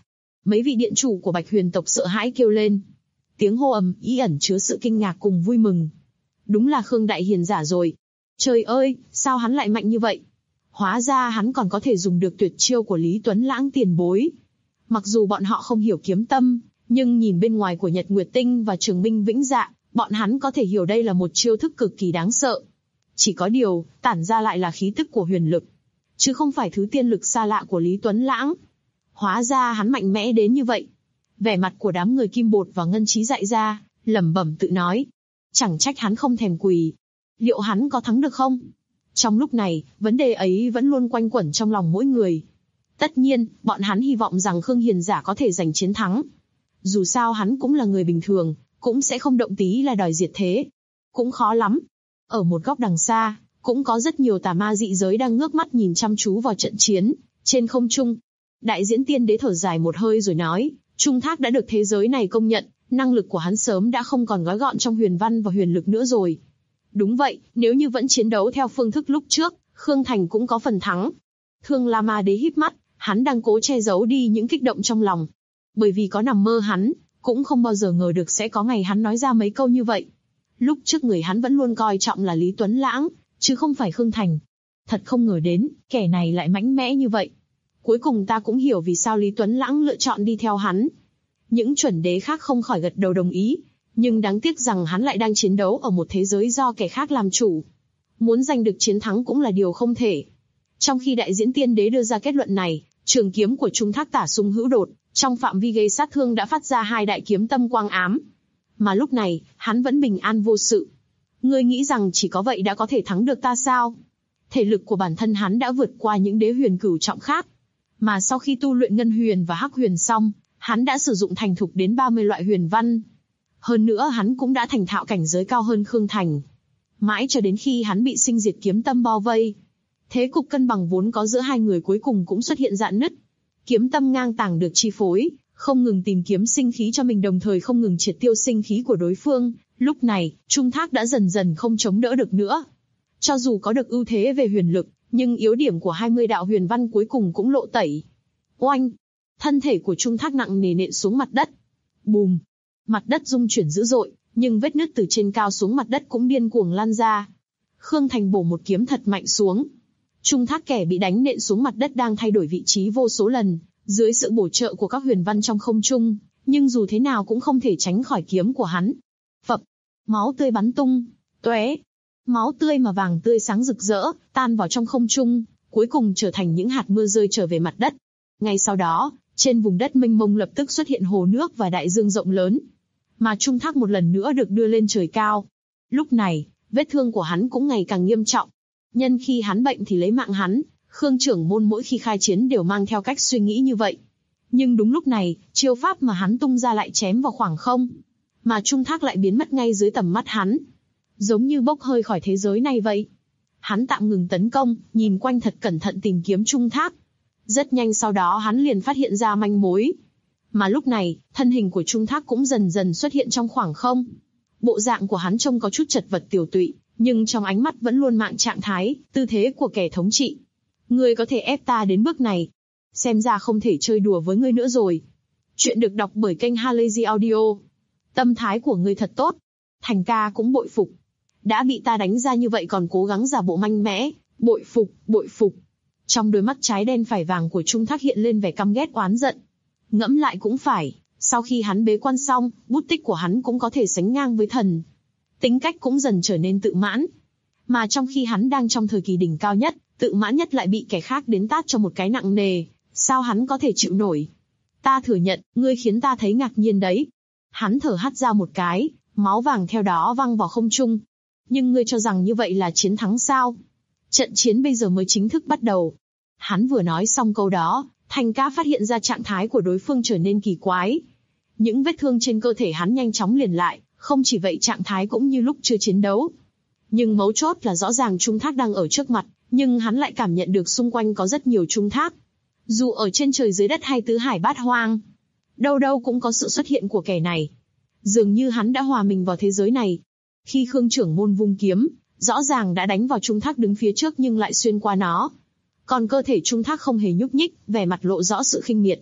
Mấy vị điện chủ của Bạch Huyền tộc sợ hãi kêu lên. Tiếng hô ầm ĩ ẩn chứa sự kinh ngạc cùng vui mừng. Đúng là Khương Đại Hiền giả rồi. Trời ơi, sao hắn lại mạnh như vậy? Hóa ra hắn còn có thể dùng được tuyệt chiêu của Lý Tuấn Lãng tiền bối. Mặc dù bọn họ không hiểu kiếm tâm, nhưng nhìn bên ngoài của Nhật Nguyệt Tinh và Trường Minh Vĩnh Dạ, bọn hắn có thể hiểu đây là một chiêu thức cực kỳ đáng sợ. Chỉ có điều, tản ra lại là khí tức của huyền lực, chứ không phải thứ tiên lực xa lạ của Lý Tuấn Lãng. Hóa ra hắn mạnh mẽ đến như vậy. Vẻ mặt của đám người Kim Bột và Ngân Trí dại ra, lẩm bẩm tự nói. Chẳng trách hắn không thèm quỳ. Liệu hắn có thắng được không? Trong lúc này, vấn đề ấy vẫn luôn quanh quẩn trong lòng mỗi người. Tất nhiên, bọn hắn hy vọng rằng Khương Hiền giả có thể giành chiến thắng. Dù sao hắn cũng là người bình thường, cũng sẽ không động tí là đòi diệt thế. Cũng khó lắm. Ở một góc đằng xa, cũng có rất nhiều tà ma dị giới đang ngước mắt nhìn chăm chú vào trận chiến. Trên không trung, Đại Diễn Tiên Đế thở dài một hơi rồi nói, Trung Thác đã được thế giới này công nhận, năng lực của hắn sớm đã không còn gói gọn trong huyền văn và huyền lực nữa rồi. Đúng vậy, nếu như vẫn chiến đấu theo phương thức lúc trước, Khương Thành cũng có phần thắng. Thương La Ma Đế híp mắt, hắn đang cố che giấu đi những kích động trong lòng. Bởi vì có nằm mơ hắn, cũng không bao giờ ngờ được sẽ có ngày hắn nói ra mấy câu như vậy. Lúc trước người hắn vẫn luôn coi trọng là Lý Tuấn Lãng, chứ không phải Khương Thành. Thật không ngờ đến, kẻ này lại mãnh mẽ như vậy. Cuối cùng ta cũng hiểu vì sao Lý Tuấn Lãng lựa chọn đi theo hắn. Những chuẩn đế khác không khỏi gật đầu đồng ý, nhưng đáng tiếc rằng hắn lại đang chiến đấu ở một thế giới do kẻ khác làm chủ. Muốn giành được chiến thắng cũng là điều không thể. Trong khi Đại Diễn Tiên Đế đưa ra kết luận này, trường kiếm của Trung Thác tả xung hữu đột, trong phạm vi gây sát thương đã phát ra 2 đại kiếm tâm quang ám. Mà lúc này, hắn vẫn bình an vô sự. Ngươi nghĩ rằng chỉ có vậy đã có thể thắng được ta sao? Thể lực của bản thân hắn đã vượt qua những đế huyền cửu trọng khác. Mà sau khi tu luyện Ngân Huyền và Hắc Huyền xong, hắn đã sử dụng thành thục đến 30 loại huyền văn. Hơn nữa hắn cũng đã thành thạo cảnh giới cao hơn Khương Thành. Mãi cho đến khi hắn bị sinh diệt kiếm tâm bao vây. Thế cục cân bằng vốn có giữa hai người cuối cùng cũng xuất hiện rạn nứt. Kiếm tâm ngang tàng được chi phối, không ngừng tìm kiếm sinh khí cho mình đồng thời không ngừng triệt tiêu sinh khí của đối phương. Lúc này, Trung Thác đã dần dần không chống đỡ được nữa. Cho dù có được ưu thế về huyền lực, nhưng yếu điểm của 20 đạo huyền văn cuối cùng cũng lộ tẩy. Oanh! Thân thể của Trung Thác nặng nề nện xuống mặt đất. Bùm! Mặt đất rung chuyển dữ dội, nhưng vết nứt từ trên cao xuống mặt đất cũng điên cuồng lan ra. Khương Thành bổ một kiếm thật mạnh xuống. Trung Thác kẻ bị đánh nện xuống mặt đất đang thay đổi vị trí vô số lần, dưới sự bổ trợ của các huyền văn trong không trung, nhưng dù thế nào cũng không thể tránh khỏi kiếm của hắn. Phập! Máu tươi bắn tung, tóe. Máu tươi mà vàng tươi sáng rực rỡ, tan vào trong không trung, cuối cùng trở thành những hạt mưa rơi trở về mặt đất. Ngay sau đó, trên vùng đất mênh mông lập tức xuất hiện hồ nước và đại dương rộng lớn. Mà Trung Thác một lần nữa được đưa lên trời cao. Lúc này, vết thương của hắn cũng ngày càng nghiêm trọng. Nhân khi hắn bệnh thì lấy mạng hắn, Khương trưởng môn mỗi khi khai chiến đều mang theo cách suy nghĩ như vậy. Nhưng đúng lúc này, chiêu pháp mà hắn tung ra lại chém vào khoảng không. Mà Trung Thác lại biến mất ngay dưới tầm mắt hắn. Giống như bốc hơi khỏi thế giới này vậy. Hắn tạm ngừng tấn công, nhìn quanh thật cẩn thận tìm kiếm Trung Thác. Rất nhanh sau đó hắn liền phát hiện ra manh mối. Mà lúc này, thân hình của Trung Thác cũng dần dần xuất hiện trong khoảng không. Bộ dạng của hắn trông có chút chật vật tiểu tụy, nhưng trong ánh mắt vẫn luôn mạng trạng thái, tư thế của kẻ thống trị. Ngươi có thể ép ta đến bước này. Xem ra không thể chơi đùa với ngươi nữa rồi. Chuyện được đọc bởi kênh Halazy Audio. Tâm thái của ngươi thật tốt. Thành ca cũng bội phục. Đã bị ta đánh ra như vậy còn cố gắng giả bộ mạnh mẽ. Bội phục, bội phục. Trong đôi mắt trái đen phải vàng của Trung Thác hiện lên vẻ căm ghét oán giận. Ngẫm lại cũng phải, sau khi hắn bế quan xong, bút tích của hắn cũng có thể sánh ngang với thần. Tính cách cũng dần trở nên tự mãn. Mà trong khi hắn đang trong thời kỳ đỉnh cao nhất, tự mãn nhất lại bị kẻ khác đến tát cho một cái nặng nề, sao hắn có thể chịu nổi? Ta thừa nhận, ngươi khiến ta thấy ngạc nhiên đấy. Hắn thở hắt ra một cái, máu vàng theo đó văng vào không trung. Nhưng ngươi cho rằng như vậy là chiến thắng sao? Trận chiến bây giờ mới chính thức bắt đầu. Hắn vừa nói xong câu đó, Thành ca phát hiện ra trạng thái của đối phương trở nên kỳ quái. Những vết thương trên cơ thể hắn nhanh chóng liền lại, không chỉ vậy trạng thái cũng như lúc chưa chiến đấu. Nhưng mấu chốt là rõ ràng Trung Thác đang ở trước mặt, nhưng hắn lại cảm nhận được xung quanh có rất nhiều Trung Thác. Dù ở trên trời dưới đất hay tứ hải bát hoang, đâu đâu cũng có sự xuất hiện của kẻ này. Dường như hắn đã hòa mình vào thế giới này. Khi Khương trưởng môn vung kiếm, rõ ràng đã đánh vào Trung Thác đứng phía trước nhưng lại xuyên qua nó. Còn cơ thể Trung Thác không hề nhúc nhích, vẻ mặt lộ rõ sự khinh miệt.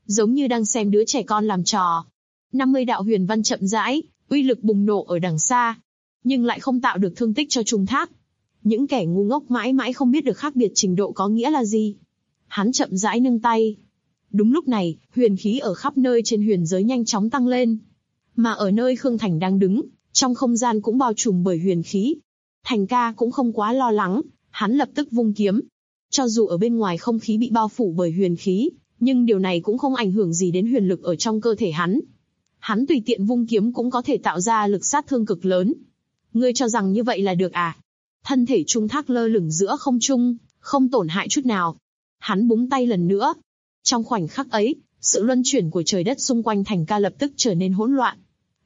giống như đang xem đứa trẻ con làm trò. 50 đạo huyền văn chậm rãi, uy lực bùng nổ ở đằng xa, nhưng lại không tạo được thương tích cho Trung Thác. Những kẻ ngu ngốc mãi mãi không biết được khác biệt trình độ có nghĩa là gì. Hắn chậm rãi nâng tay. Đúng lúc này, huyền khí ở khắp nơi trên huyền giới nhanh chóng tăng lên. Mà ở nơi Khương Thành đang đứng, trong không gian cũng bao trùm bởi huyền khí. Thành ca cũng không quá lo lắng, hắn lập tức vung kiếm. Cho dù ở bên ngoài không khí bị bao phủ bởi huyền khí, nhưng điều này cũng không ảnh hưởng gì đến huyền lực ở trong cơ thể hắn. Hắn tùy tiện vung kiếm cũng có thể tạo ra lực sát thương cực lớn. Ngươi cho rằng như vậy là được à? Thân thể Trung Thác lơ lửng giữa không trung, không tổn hại chút nào. Hắn búng tay lần nữa. Trong khoảnh khắc ấy, sự luân chuyển của trời đất xung quanh Thành ca lập tức trở nên hỗn loạn.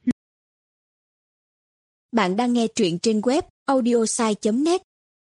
Bạn đang nghe truyện trên web audiosai.net.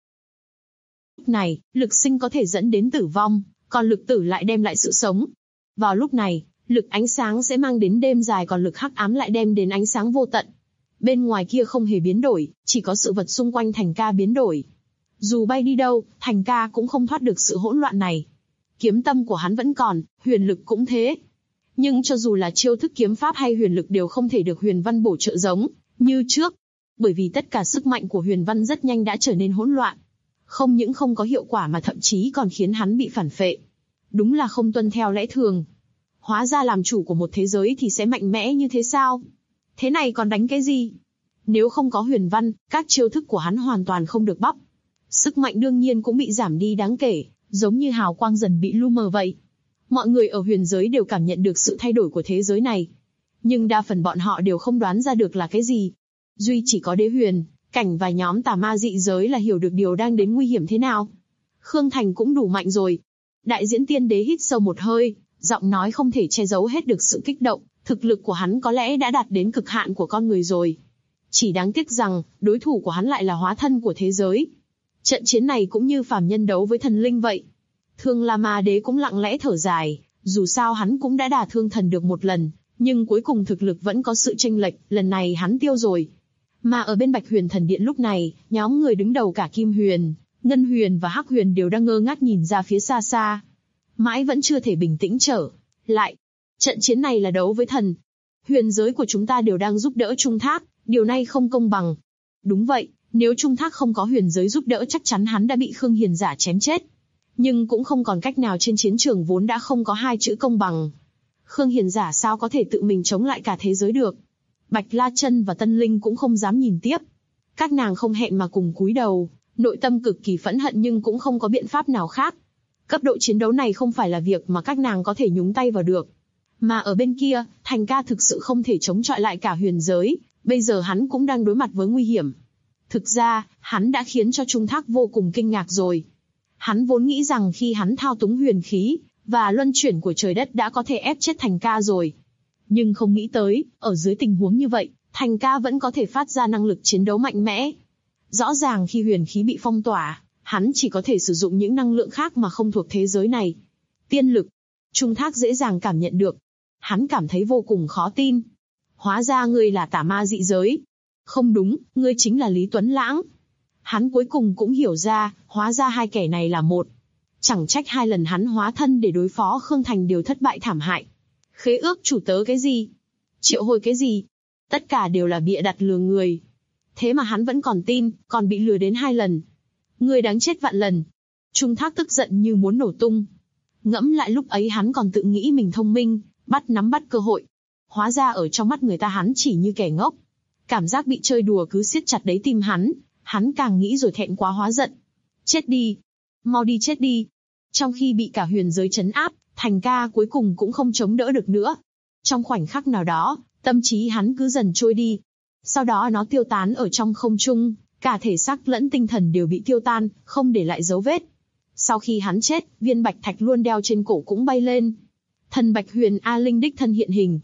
Lúc này, lực sinh có thể dẫn đến tử vong, còn lực tử lại đem lại sự sống. Vào lúc này, lực ánh sáng sẽ mang đến đêm dài, còn lực hắc ám lại đem đến ánh sáng vô tận. Bên ngoài kia không hề biến đổi, chỉ có sự vật xung quanh Thành ca biến đổi. Dù bay đi đâu, Thành ca cũng không thoát được sự hỗn loạn này. Kiếm tâm của hắn vẫn còn, huyền lực cũng thế. Nhưng cho dù là chiêu thức kiếm pháp hay huyền lực đều không thể được huyền văn bổ trợ giống như trước. Bởi vì tất cả sức mạnh của huyền văn rất nhanh đã trở nên hỗn loạn. Không những không có hiệu quả mà thậm chí còn khiến hắn bị phản phệ. Đúng là không tuân theo lẽ thường. Hóa ra làm chủ của một thế giới thì sẽ mạnh mẽ như thế sao? Thế này còn đánh cái gì? Nếu không có huyền văn, các chiêu thức của hắn hoàn toàn không được bóc. Sức mạnh đương nhiên cũng bị giảm đi đáng kể, giống như hào quang dần bị lu mờ vậy. Mọi người ở huyền giới đều cảm nhận được sự thay đổi của thế giới này. Nhưng đa phần bọn họ đều không đoán ra được là cái gì. Duy chỉ có Đế Huyền, Cảnh và nhóm tà ma dị giới là hiểu được điều đang đến nguy hiểm thế nào. Khương Thành cũng đủ mạnh rồi. Đại diễn tiên đế hít sâu một hơi, giọng nói không thể che giấu hết được sự kích động. Thực lực của hắn có lẽ đã đạt đến cực hạn của con người rồi. Chỉ đáng tiếc rằng, đối thủ của hắn lại là hóa thân của thế giới. Trận chiến này cũng như phàm nhân đấu với thần linh vậy. Thương La Ma Đế cũng lặng lẽ thở dài, dù sao hắn cũng đã đả thương thần được một lần, nhưng cuối cùng thực lực vẫn có sự chênh lệch, lần này hắn tiêu rồi. Mà ở bên Bạch Huyền Thần Điện lúc này, nhóm người đứng đầu cả Kim Huyền, Ngân Huyền và Hắc Huyền đều đang ngơ ngác nhìn ra phía xa xa. Mãi vẫn chưa thể bình tĩnh trở lại. Trận chiến này là đấu với thần. Huyền giới của chúng ta đều đang giúp đỡ Trung Thác, điều này không công bằng. Đúng vậy, nếu Trung Thác không có huyền giới giúp đỡ chắc chắn hắn đã bị Khương Hiền Giả chém chết. Nhưng cũng không còn cách nào, trên chiến trường vốn đã không có hai chữ công bằng. Khương Hiền Giả sao có thể tự mình chống lại cả thế giới được. Bạch La Chân và Tân Linh cũng không dám nhìn tiếp. Các nàng không hẹn mà cùng cúi đầu, nội tâm cực kỳ phẫn hận nhưng cũng không có biện pháp nào khác. Cấp độ chiến đấu này không phải là việc mà các nàng có thể nhúng tay vào được. Mà ở bên kia, Thành ca thực sự không thể chống chọi lại cả huyền giới, bây giờ hắn cũng đang đối mặt với nguy hiểm. Thực ra, hắn đã khiến cho Trung Thác vô cùng kinh ngạc rồi. Hắn vốn nghĩ rằng khi hắn thao túng huyền khí và luân chuyển của trời đất đã có thể ép chết Thành ca rồi. Nhưng không nghĩ tới, ở dưới tình huống như vậy, Thành ca vẫn có thể phát ra năng lực chiến đấu mạnh mẽ. Rõ ràng khi huyền khí bị phong tỏa, hắn chỉ có thể sử dụng những năng lượng khác mà không thuộc thế giới này. Tiên lực, Trung Thác dễ dàng cảm nhận được. Hắn cảm thấy vô cùng khó tin. Hóa ra ngươi là tà ma dị giới. Không đúng, ngươi chính là Lý Tuấn Lãng. Hắn cuối cùng cũng hiểu ra, hóa ra hai kẻ này là một. Chẳng trách hai lần hắn hóa thân để đối phó Khương Thành đều thất bại thảm hại. Khế ước chủ tớ cái gì? Triệu hồi cái gì? Tất cả đều là bịa đặt lừa người. Thế mà hắn vẫn còn tin, còn bị lừa đến 2 lần. Ngươi đáng chết vạn lần. Trung Thác tức giận như muốn nổ tung. Ngẫm lại lúc ấy hắn còn tự nghĩ mình thông minh, nắm bắt cơ hội. Hóa ra ở trong mắt người ta hắn chỉ như kẻ ngốc. Cảm giác bị chơi đùa cứ siết chặt đấy tim hắn càng nghĩ rồi thẹn quá hóa giận. Chết đi. Mau đi chết đi. Trong khi bị cả huyền giới trấn áp, Thành ca cuối cùng cũng không chống đỡ được nữa. Trong khoảnh khắc nào đó, tâm trí hắn cứ dần trôi đi. Sau đó nó tiêu tán ở trong không trung, cả thể xác lẫn tinh thần đều bị tiêu tan, không để lại dấu vết. Sau khi hắn chết, viên bạch thạch luôn đeo trên cổ cũng bay lên. Thần Bạch Huyền A Linh đích thân hiện hình.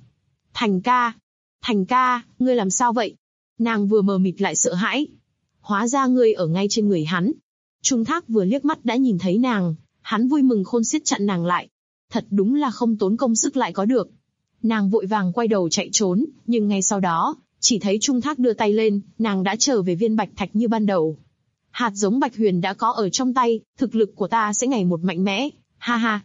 Thành ca, ngươi làm sao vậy? Nàng vừa mờ mịt lại sợ hãi. Hóa ra ngươi ở ngay trên người hắn. Trung Thác vừa liếc mắt đã nhìn thấy nàng, hắn vui mừng khôn xiết chặn nàng lại. Thật đúng là không tốn công sức lại có được. Nàng vội vàng quay đầu chạy trốn, nhưng ngay sau đó, chỉ thấy Trung Thác đưa tay lên, nàng đã trở về viên bạch thạch như ban đầu. Hạt giống Bạch Huyền đã có ở trong tay, thực lực của ta sẽ ngày một mạnh mẽ, ha ha.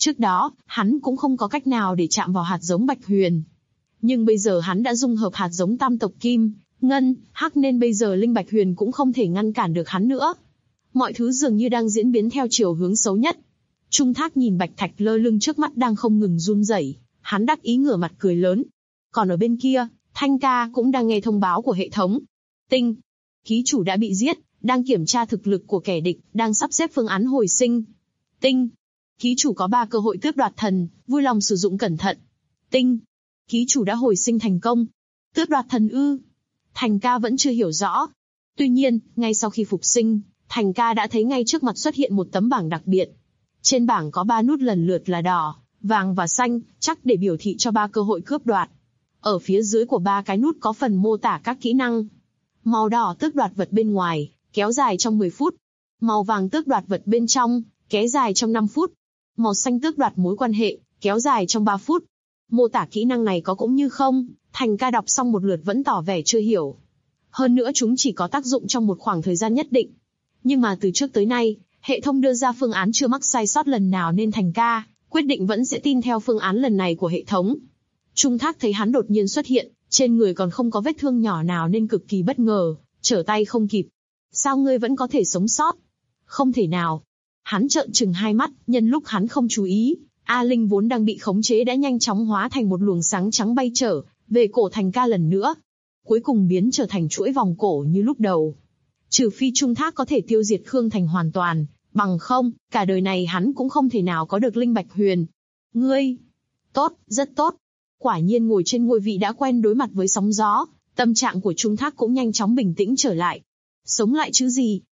Trước đó, hắn cũng không có cách nào để chạm vào hạt giống Bạch Huyền. Nhưng bây giờ hắn đã dung hợp hạt giống tam tộc Kim, Ngân, Hắc nên bây giờ Linh Bạch Huyền cũng không thể ngăn cản được hắn nữa. Mọi thứ dường như đang diễn biến theo chiều hướng xấu nhất. Trung Thác nhìn bạch thạch lơ lửng trước mắt đang không ngừng run rẩy, hắn đắc ý ngửa mặt cười lớn. Còn ở bên kia, Thanh Ca cũng đang nghe thông báo của hệ thống. Tinh, ký chủ đã bị giết, đang kiểm tra thực lực của kẻ địch, đang sắp xếp phương án hồi sinh. Tinh, ký chủ có 3 cơ hội tước đoạt thần, vui lòng sử dụng cẩn thận. Tinh, ký chủ đã hồi sinh thành công. Tước đoạt thần ư? Thành Ca vẫn chưa hiểu rõ. Tuy nhiên, ngay sau khi phục sinh, Thành Ca đã thấy ngay trước mặt xuất hiện một tấm bảng đặc biệt. Trên bảng có 3 nút lần lượt là đỏ, vàng và xanh, chắc để biểu thị cho 3 cơ hội cướp đoạt. Ở phía dưới của 3 cái nút có phần mô tả các kỹ năng. Màu đỏ tước đoạt vật bên ngoài, kéo dài trong 10 phút. Màu vàng tước đoạt vật bên trong, kéo dài trong 5 phút. Màu xanh tước đoạt mối quan hệ, kéo dài trong 3 phút. Mô tả kỹ năng này có cũng như không, Thành Ca đọc xong một lượt vẫn tỏ vẻ chưa hiểu. Hơn nữa chúng chỉ có tác dụng trong một khoảng thời gian nhất định. Nhưng mà từ trước tới nay, hệ thống đưa ra phương án chưa mắc sai sót lần nào nên Thành Ca quyết định vẫn sẽ tin theo phương án lần này của hệ thống. Trung Thác thấy hắn đột nhiên xuất hiện, trên người còn không có vết thương nhỏ nào nên cực kỳ bất ngờ, trở tay không kịp. Sao ngươi vẫn có thể sống sót? Không thể nào. Hắn trợn trừng hai mắt, nhân lúc hắn không chú ý, A Linh vốn đang bị khống chế đã nhanh chóng hóa thành một luồng sáng trắng bay trở về cổ Thành Ca lần nữa. Cuối cùng biến trở thành chuỗi vòng cổ như lúc đầu. Trừ phi Trung Thác có thể tiêu diệt Khương Thành hoàn toàn, bằng không, cả đời này hắn cũng không thể nào có được Linh Bạch Huyền. Ngươi! Tốt, rất tốt. Quả nhiên ngồi trên ngôi vị đã quen đối mặt với sóng gió, tâm trạng của Trung Thác cũng nhanh chóng bình tĩnh trở lại. Sống lại chứ gì?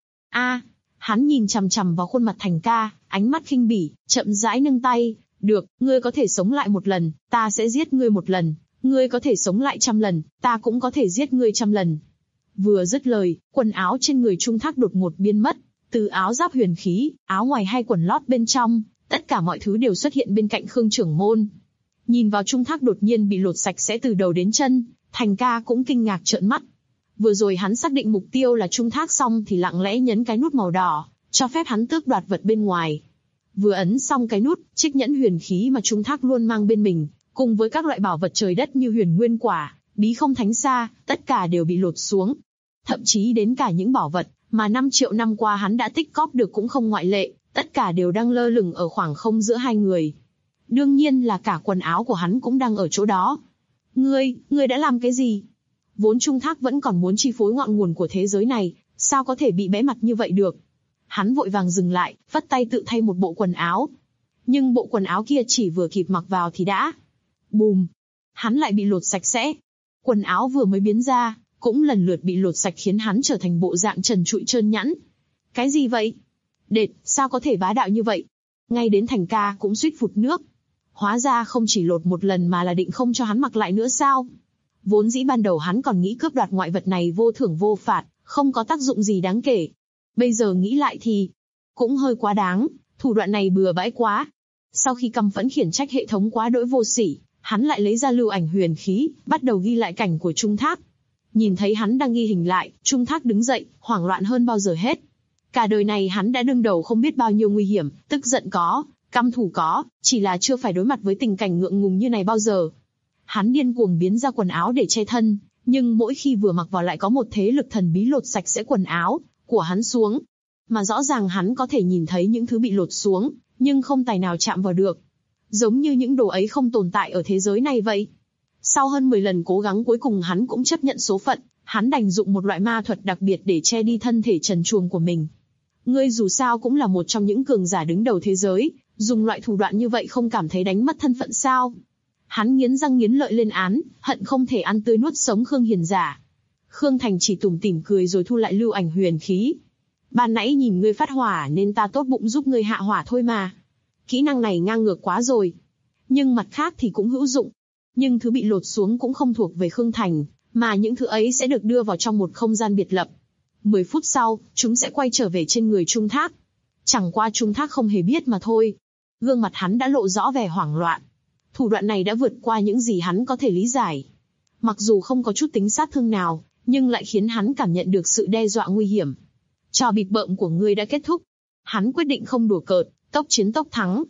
Hắn nhìn chằm chằm vào khuôn mặt Thành Ca, ánh mắt khinh bỉ, chậm rãi nâng tay. Được, ngươi có thể sống lại 1 lần, ta sẽ giết ngươi 1 lần. Ngươi có thể sống lại 100 lần, ta cũng có thể giết ngươi 100 lần. Vừa dứt lời, quần áo trên người Trung Thác đột ngột biến mất. Từ áo giáp huyền khí, áo ngoài hay quần lót bên trong, tất cả mọi thứ đều xuất hiện bên cạnh Khương trưởng môn. Nhìn vào Trung Thác đột nhiên bị lột sạch sẽ từ đầu đến chân, Thành Ca cũng kinh ngạc trợn mắt. Vừa rồi hắn xác định mục tiêu là Trung Thác xong thì lặng lẽ nhấn cái nút màu đỏ, cho phép hắn tước đoạt vật bên ngoài. Vừa ấn xong cái nút, chiếc nhẫn huyền khí mà Trung Thác luôn mang bên mình, cùng với các loại bảo vật trời đất như huyền nguyên quả, bí không thánh sa, tất cả đều bị lột xuống. Thậm chí đến cả những bảo vật mà 5 triệu năm qua hắn đã tích cóp được cũng không ngoại lệ, tất cả đều đang lơ lửng ở khoảng không giữa hai người. Đương nhiên là cả quần áo của hắn cũng đang ở chỗ đó. Ngươi đã làm cái gì? Vốn Trung Thác vẫn còn muốn chi phối ngọn nguồn của thế giới này, sao có thể bị bẽ mặt như vậy được? Hắn vội vàng dừng lại, vắt tay tự thay một bộ quần áo. Nhưng bộ quần áo kia chỉ vừa kịp mặc vào thì đã... Bùm! Hắn lại bị lột sạch sẽ. Quần áo vừa mới biến ra, cũng lần lượt bị lột sạch khiến hắn trở thành bộ dạng trần trụi trơn nhẵn. Cái gì vậy? Đệt, sao có thể bá đạo như vậy? Ngay đến Thành Ca cũng suýt phụt nước. Hóa ra không chỉ lột 1 lần mà là định không cho hắn mặc lại nữa sao? Vốn dĩ ban đầu hắn còn nghĩ cướp đoạt ngoại vật này vô thưởng vô phạt, không có tác dụng gì đáng kể. Bây giờ nghĩ lại thì cũng hơi quá đáng, thủ đoạn này bừa bãi quá. Sau khi căm phẫn khiển trách hệ thống quá đỗi vô sỉ, hắn lại lấy ra lưu ảnh huyền khí, bắt đầu ghi lại cảnh của Trung Thác. Nhìn thấy hắn đang ghi hình lại, Trung Thác đứng dậy, hoảng loạn hơn bao giờ hết. Cả đời này hắn đã đương đầu không biết bao nhiêu nguy hiểm, tức giận có, căm thù có, chỉ là chưa phải đối mặt với tình cảnh ngượng ngùng như này bao giờ. Hắn điên cuồng biến ra quần áo để che thân, nhưng mỗi khi vừa mặc vào lại có một thế lực thần bí lột sạch sẽ quần áo của hắn xuống. Mà rõ ràng hắn có thể nhìn thấy những thứ bị lột xuống, nhưng không tài nào chạm vào được. Giống như những đồ ấy không tồn tại ở thế giới này vậy. Sau hơn 10 lần cố gắng cuối cùng hắn cũng chấp nhận số phận, hắn đành dụng một loại ma thuật đặc biệt để che đi thân thể trần truồng của mình. Ngươi dù sao cũng là một trong những cường giả đứng đầu thế giới, dùng loại thủ đoạn như vậy không cảm thấy đánh mất thân phận sao? Hắn nghiến răng nghiến lợi lên án, hận không thể ăn tươi nuốt sống Khương Hiền giả. Khương Thành chỉ tủm tỉm cười rồi thu lại lưu ảnh huyền khí. Ban nãy nhìn ngươi phát hỏa nên ta tốt bụng giúp ngươi hạ hỏa thôi mà. Kỹ năng này ngang ngược quá rồi. Nhưng mặt khác thì cũng hữu dụng. Nhưng thứ bị lột xuống cũng không thuộc về Khương Thành, mà những thứ ấy sẽ được đưa vào trong một không gian biệt lập. 10 phút sau, chúng sẽ quay trở về trên người Trung Thác. Chẳng qua Trung Thác không hề biết mà thôi. Gương mặt hắn đã lộ rõ vẻ hoảng loạn. Thủ đoạn này đã vượt qua những gì hắn có thể lý giải. Mặc dù không có chút tính sát thương nào, nhưng lại khiến hắn cảm nhận được sự đe dọa nguy hiểm. Trò bịp bợm của ngươi đã kết thúc. Hắn quyết định không đùa cợt, tốc chiến tốc thắng.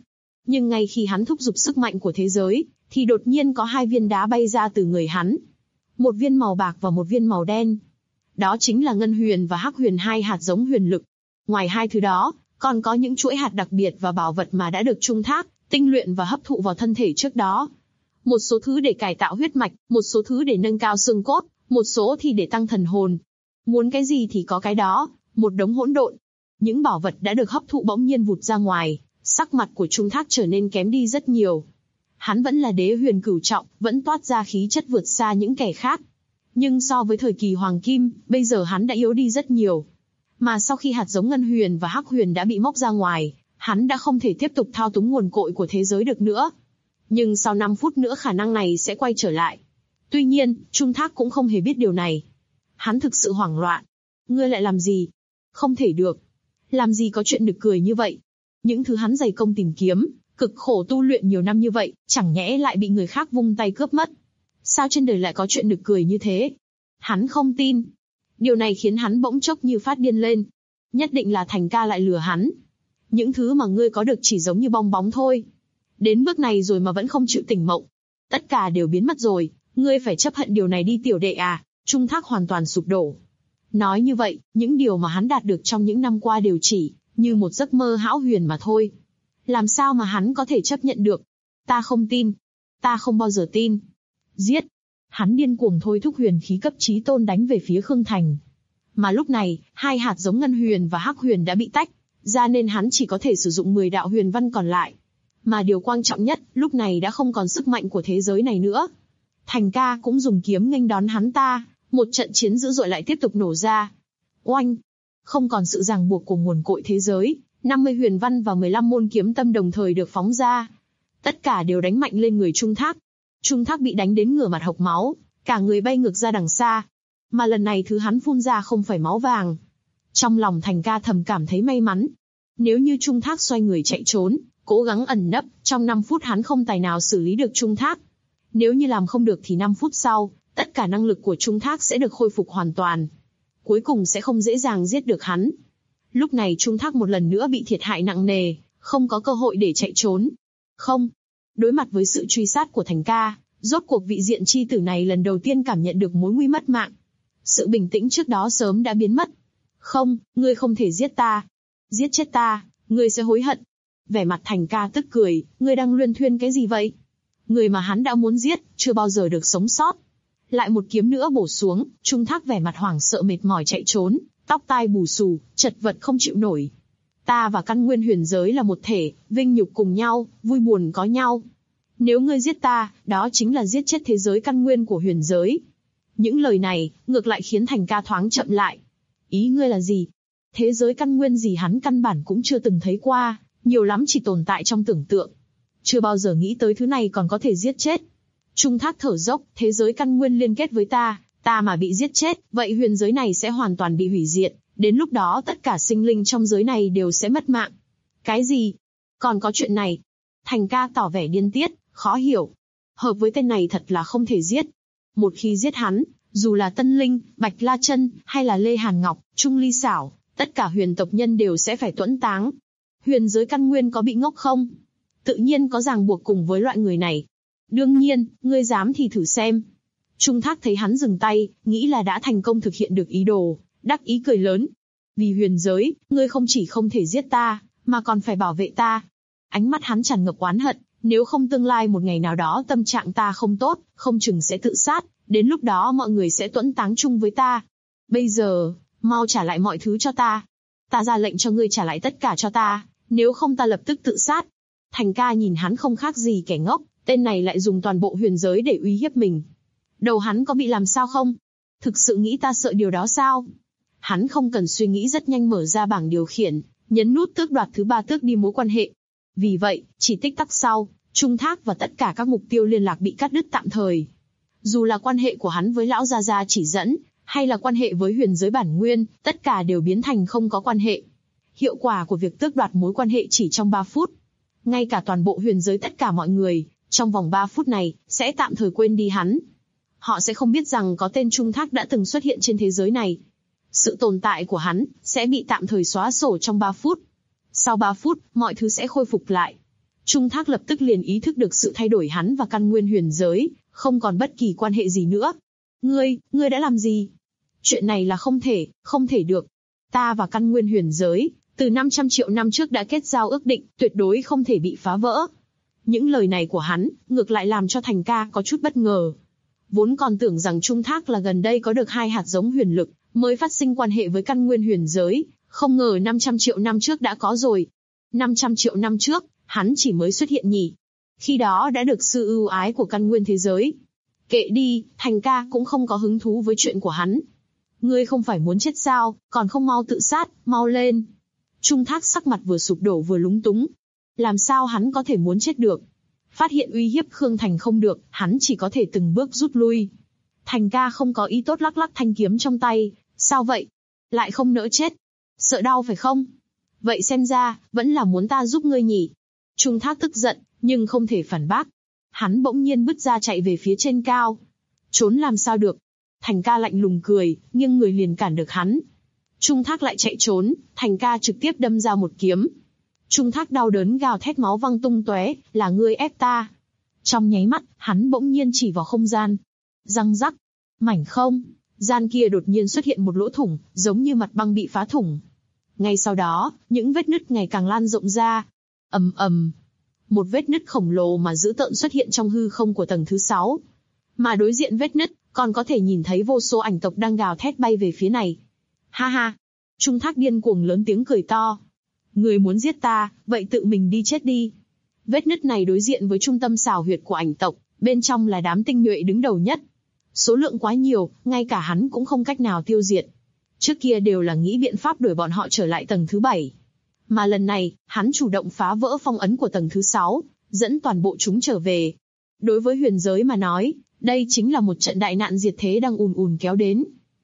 Nhưng ngay khi hắn thúc giục sức mạnh của thế giới, thì đột nhiên có 2 viên đá bay ra từ người hắn. Một viên màu bạc và một viên màu đen. Đó chính là ngân huyền và hắc huyền, 2 hạt giống huyền lực. Ngoài 2 thứ đó, còn có những chuỗi hạt đặc biệt và bảo vật mà đã được Trung Thác tinh luyện và hấp thụ vào thân thể trước đó. Một số thứ để cải tạo huyết mạch, một số thứ để nâng cao xương cốt, một số thì để tăng thần hồn. Muốn cái gì thì có cái đó, một đống hỗn độn. Những bảo vật đã được hấp thụ bỗng nhiên vụt ra ngoài, sắc mặt của Trung Thác trở nên kém đi rất nhiều. Hắn vẫn là đế huyền cửu trọng, vẫn toát ra khí chất vượt xa những kẻ khác. Nhưng so với thời kỳ hoàng kim, bây giờ hắn đã yếu đi rất nhiều. Mà sau khi hạt giống ngân huyền và hắc huyền đã bị móc ra ngoài, hắn đã không thể tiếp tục thao túng nguồn cội của thế giới được nữa. Nhưng sau 5 phút nữa khả năng này sẽ quay trở lại. Tuy nhiên, Trung Thác cũng không hề biết điều này. Hắn thực sự hoảng loạn. Ngươi lại làm gì? Không thể được. Làm gì có chuyện nực cười như vậy? Những thứ hắn dày công tìm kiếm, cực khổ tu luyện nhiều năm như vậy, chẳng nhẽ lại bị người khác vung tay cướp mất? Sao trên đời lại có chuyện nực cười như thế? Hắn không tin. Điều này khiến hắn bỗng chốc như phát điên lên. Nhất định là Thành Ca lại lừa hắn. Những thứ mà ngươi có được chỉ giống như bong bóng thôi. Đến bước này rồi mà vẫn không chịu tỉnh mộng. Tất cả đều biến mất rồi, ngươi phải chấp hận điều này đi tiểu đệ à. Trung Thác hoàn toàn sụp đổ. Nói như vậy, những điều mà hắn đạt được trong những năm qua đều chỉ như một giấc mơ hão huyền mà thôi. Làm sao mà hắn có thể chấp nhận được? Ta không tin. Ta không bao giờ tin. Giết! Hắn điên cuồng thôi thúc huyền khí cấp chí tôn đánh về phía Khương Thành. Mà lúc này, 2 hạt giống ngân huyền và hắc huyền đã bị tách ra nên hắn chỉ có thể sử dụng 10 đạo huyền văn còn lại. Mà điều quan trọng nhất, lúc này đã không còn sức mạnh của thế giới này nữa. Thành Ca cũng dùng kiếm nghênh đón hắn ta, một trận chiến dữ dội lại tiếp tục nổ ra. Oanh! Không còn sự ràng buộc của nguồn cội thế giới, 50 huyền văn và 15 môn kiếm tâm đồng thời được phóng ra. Tất cả đều đánh mạnh lên người Trung Thác. Trung Thác bị đánh đến ngửa mặt hộc máu, cả người bay ngược ra đằng xa. Mà lần này thứ hắn phun ra không phải máu vàng. Trong lòng Thành Ca thầm cảm thấy may mắn. Nếu như Trung Thác xoay người chạy trốn, cố gắng ẩn nấp, trong 5 phút hắn không tài nào xử lý được Trung Thác. Nếu như làm không được thì 5 phút sau, tất cả năng lực của Trung Thác sẽ được khôi phục hoàn toàn. Cuối cùng sẽ không dễ dàng giết được hắn. Lúc này Trung Thác một lần nữa bị thiệt hại nặng nề, không có cơ hội để chạy trốn. Không. Đối mặt với sự truy sát của Thành Ca, rốt cuộc vị diện chi tử này lần đầu tiên cảm nhận được mối nguy mất mạng. Sự bình tĩnh trước đó sớm đã biến mất. Không, ngươi không thể giết ta. Giết chết ta, ngươi sẽ hối hận. Vẻ mặt Thành Ca tức cười, ngươi đang luyên thuyên cái gì vậy? Người mà hắn đã muốn giết, chưa bao giờ được sống sót. Lại một kiếm nữa bổ xuống, Trung Thác vẻ mặt hoảng sợ mệt mỏi chạy trốn, tóc tai bù xù, chật vật không chịu nổi. Ta và căn nguyên huyền giới là một thể, vinh nhục cùng nhau, vui buồn có nhau. Nếu ngươi giết ta, đó chính là giết chết thế giới căn nguyên của huyền giới. Những lời này, ngược lại khiến Thành Ca thoáng chậm lại. Ý ngươi là gì? Thế giới căn nguyên gì hắn căn bản cũng chưa từng thấy qua, nhiều lắm chỉ tồn tại trong tưởng tượng. Chưa bao giờ nghĩ tới thứ này còn có thể giết chết. Trung Thác thở dốc, thế giới căn nguyên liên kết với ta mà bị giết chết, vậy huyền giới này sẽ hoàn toàn bị hủy diệt, đến lúc đó tất cả sinh linh trong giới này đều sẽ mất mạng. Cái gì? Còn có chuyện này? Thành Ca tỏ vẻ điên tiết, khó hiểu. Hợp với tên này thật là không thể giết. Một khi giết hắn, dù là Tân Linh, Bạch La Chân, hay là Lê Hàn Ngọc, Trung Ly Xảo, tất cả huyền tộc nhân đều sẽ phải tuẫn táng. Huyền giới căn nguyên có bị ngốc không? Tự nhiên có ràng buộc cùng với loại người này. Đương nhiên, ngươi dám thì thử xem. Trung Thác thấy hắn dừng tay, nghĩ là đã thành công thực hiện được ý đồ, đắc ý cười lớn. Vì huyền giới, ngươi không chỉ không thể giết ta, mà còn phải bảo vệ ta. Ánh mắt hắn tràn ngập oán hận, nếu không tương lai một ngày nào đó tâm trạng ta không tốt, không chừng sẽ tự sát, đến lúc đó mọi người sẽ tuẫn táng chung với ta. Bây giờ, mau trả lại mọi thứ cho ta. Ta ra lệnh cho ngươi trả lại tất cả cho ta, nếu không ta lập tức tự sát. Thành Ca nhìn hắn không khác gì kẻ ngốc, tên này lại dùng toàn bộ huyền giới để uy hiếp mình. Đầu hắn có bị làm sao không? Thực sự nghĩ ta sợ điều đó sao? Hắn không cần suy nghĩ rất nhanh mở ra bảng điều khiển, nhấn nút tước đoạt thứ 3 tước đi mối quan hệ. Vì vậy, chỉ tích tắc sau, Trung Thác và tất cả các mục tiêu liên lạc bị cắt đứt tạm thời. Dù là quan hệ của hắn với lão Gia Gia chỉ dẫn, hay là quan hệ với huyền giới bản nguyên, tất cả đều biến thành không có quan hệ. Hiệu quả của việc tước đoạt mối quan hệ chỉ trong 3 phút. Ngay cả toàn bộ huyền giới tất cả mọi người, trong vòng 3 phút này, sẽ tạm thời quên đi hắn. Họ sẽ không biết rằng có tên Trung Thác đã từng xuất hiện trên thế giới này. Sự tồn tại của hắn sẽ bị tạm thời xóa sổ trong 3 phút. Sau 3 phút, mọi thứ sẽ khôi phục lại. Trung Thác lập tức liền ý thức được sự thay đổi, hắn và căn nguyên huyền giới không còn bất kỳ quan hệ gì nữa. Ngươi đã làm gì? Chuyện này là không thể được. Ta và căn nguyên huyền giới, từ 500 triệu năm trước đã kết giao ước định, tuyệt đối không thể bị phá vỡ. Những lời này của hắn, ngược lại làm cho Thành Ca có chút bất ngờ. Vốn còn tưởng rằng Trung Thác là gần đây có được 2 hạt giống huyền lực, mới phát sinh quan hệ với căn nguyên huyền giới, không ngờ 500 triệu năm trước đã có rồi. 500 triệu năm trước, hắn chỉ mới xuất hiện nhỉ? Khi đó đã được sự ưu ái của căn nguyên thế giới. Kệ đi, Thành Ca cũng không có hứng thú với chuyện của hắn. Ngươi không phải muốn chết sao, còn không mau tự sát, mau lên. Trung Thác sắc mặt vừa sụp đổ vừa lúng túng. Làm sao hắn có thể muốn chết được? Phát hiện uy hiếp Khương Thành không được, hắn chỉ có thể từng bước rút lui. Thành Ca không có ý tốt, lắc lắc thanh kiếm trong tay. Sao vậy? Lại không nỡ chết. Sợ đau phải không? Vậy xem ra, vẫn là muốn ta giúp ngươi nhỉ? Trung Thác tức giận, nhưng không thể phản bác. Hắn bỗng nhiên bứt ra chạy về phía trên cao. Trốn làm sao được? Thành Ca lạnh lùng cười, nghiêng người liền cản được hắn. Trung Thác lại chạy trốn, Thành Ca trực tiếp đâm ra một kiếm. Trung Thác đau đớn gào thét, máu văng tung tóe, là ngươi ép ta. Trong nháy mắt, hắn bỗng nhiên chỉ vào không gian. Răng rắc, mảnh không gian kia đột nhiên xuất hiện một lỗ thủng, giống như mặt băng bị phá thủng. Ngay sau đó, những vết nứt ngày càng lan rộng ra. Ầm ầm, một vết nứt khổng lồ mà dữ tợn xuất hiện trong hư không của tầng thứ 6. Mà đối diện vết nứt, còn có thể nhìn thấy vô số ảnh tộc đang gào thét bay về phía này. Ha ha! Trung Thác điên cuồng lớn tiếng cười to. Người muốn giết ta, vậy tự mình đi chết đi. Vết nứt này đối diện với trung tâm xào huyệt của ảnh tộc, bên trong là đám tinh nhuệ đứng đầu nhất. Số lượng quá nhiều, ngay cả hắn cũng không cách nào tiêu diệt. Trước kia đều là nghĩ biện pháp đuổi bọn họ trở lại tầng thứ 7. Mà lần này, hắn chủ động phá vỡ phong ấn của tầng thứ 6, dẫn toàn bộ chúng trở về. Đối với huyền giới mà nói, đây chính là một trận đại nạn diệt thế đang ùn ùn kéo đến.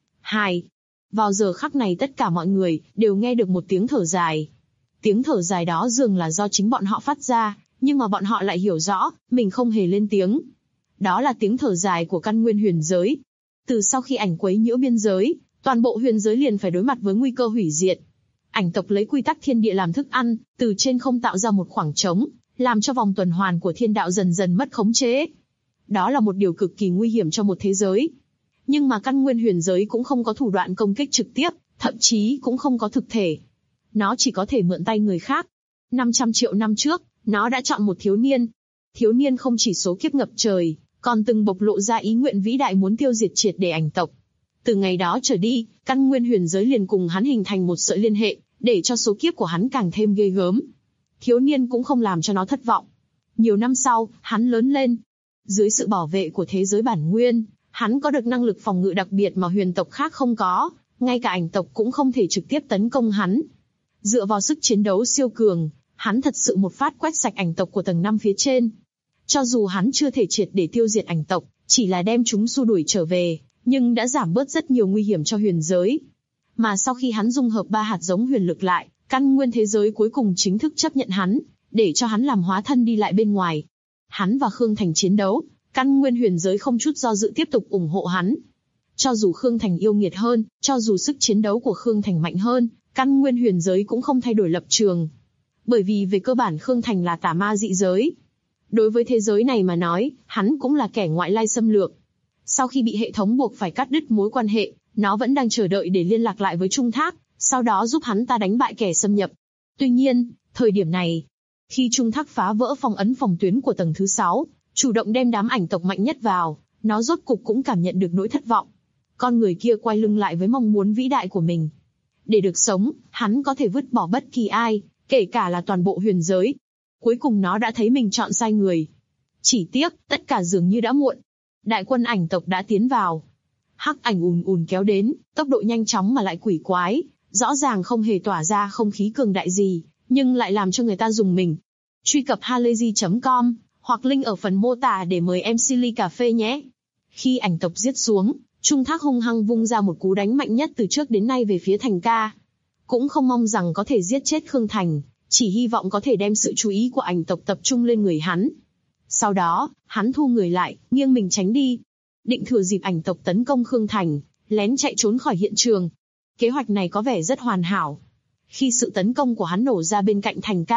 Vào giờ khắc này tất cả mọi người đều nghe được một tiếng thở dài. Tiếng thở dài đó dường là do chính bọn họ phát ra, nhưng mà bọn họ lại hiểu rõ, mình không hề lên tiếng. Đó là tiếng thở dài của căn nguyên huyền giới. Từ sau khi ảnh quấy nhiễu biên giới, toàn bộ huyền giới liền phải đối mặt với nguy cơ hủy diệt. Ảnh tộc lấy quy tắc thiên địa làm thức ăn, từ trên không tạo ra một khoảng trống, làm cho vòng tuần hoàn của thiên đạo dần dần mất khống chế. Đó là một điều cực kỳ nguy hiểm cho một thế giới. Nhưng mà căn nguyên huyền giới cũng không có thủ đoạn công kích trực tiếp, thậm chí cũng không có thực thể. Nó chỉ có thể mượn tay người khác. 500 triệu năm trước, nó đã chọn một thiếu niên. Thiếu niên không chỉ số kiếp ngập trời, còn từng bộc lộ ra ý nguyện vĩ đại muốn tiêu diệt triệt để ảnh tộc. Từ ngày đó trở đi, căn nguyên huyền giới liền cùng hắn hình thành một sợi liên hệ, để cho số kiếp của hắn càng thêm ghê gớm. Thiếu niên cũng không làm cho nó thất vọng. Nhiều năm sau, hắn lớn lên. Dưới sự bảo vệ của thế giới bản nguyên, hắn có được năng lực phòng ngự đặc biệt mà huyền tộc khác không có, ngay cả ảnh tộc cũng không thể trực tiếp tấn công hắn. Dựa vào sức chiến đấu siêu cường, hắn thật sự một phát quét sạch ảnh tộc của tầng 5 phía trên. Cho dù hắn chưa thể triệt để tiêu diệt ảnh tộc, chỉ là đem chúng xua đuổi trở về, nhưng đã giảm bớt rất nhiều nguy hiểm cho huyền giới. Mà sau khi hắn dung hợp 3 hạt giống huyền lực lại, căn nguyên thế giới cuối cùng chính thức chấp nhận hắn, để cho hắn làm hóa thân đi lại bên ngoài. Hắn và Khương Thành chiến đấu, căn nguyên huyền giới không chút do dự tiếp tục ủng hộ hắn. Cho dù Khương Thành yêu nghiệt hơn, cho dù sức chiến đấu của Khương Thành mạnh hơn, căn nguyên huyền giới cũng không thay đổi lập trường. Bởi vì về cơ bản Khương Thành là tà ma dị giới. Đối với thế giới này mà nói, hắn cũng là kẻ ngoại lai xâm lược. Sau khi bị hệ thống buộc phải cắt đứt mối quan hệ, nó vẫn đang chờ đợi để liên lạc lại với Trung Thác, sau đó giúp hắn ta đánh bại kẻ xâm nhập. Tuy nhiên, thời điểm này, khi Trung Thác phá vỡ phong ấn phòng tuyến của tầng thứ 6, chủ động đem đám ảnh tộc mạnh nhất vào, nó rốt cục cũng cảm nhận được nỗi thất vọng. Con người kia quay lưng lại với mong muốn vĩ đại của mình. Để được sống, hắn có thể vứt bỏ bất kỳ ai, kể cả là toàn bộ huyền giới. Cuối cùng nó đã thấy mình chọn sai người. Chỉ tiếc, tất cả dường như đã muộn. Đại quân ảnh tộc đã tiến vào. Hắc ảnh ùn ùn kéo đến, tốc độ nhanh chóng mà lại quỷ quái, rõ ràng không hề tỏa ra không khí cường đại gì, nhưng lại làm cho người ta rùng mình. Truy cập halayzi.com hoặc link ở phần mô tả để mời MC ly cà phê nhé. Khi ảnh tộc giết xuống, Trung Thác hung hăng vung ra một cú đánh mạnh nhất từ trước đến nay về phía Thành Ca. Cũng không mong rằng có thể giết chết Khương Thành, chỉ hy vọng có thể đem sự chú ý của ảnh tộc tập trung lên người hắn. Sau đó, hắn thu người lại, nghiêng mình tránh đi. Định thừa dịp ảnh tộc tấn công Khương Thành, lén chạy trốn khỏi hiện trường. Kế hoạch này có vẻ rất hoàn hảo. Khi sự tấn công của hắn nổ ra bên cạnh Thành Ca,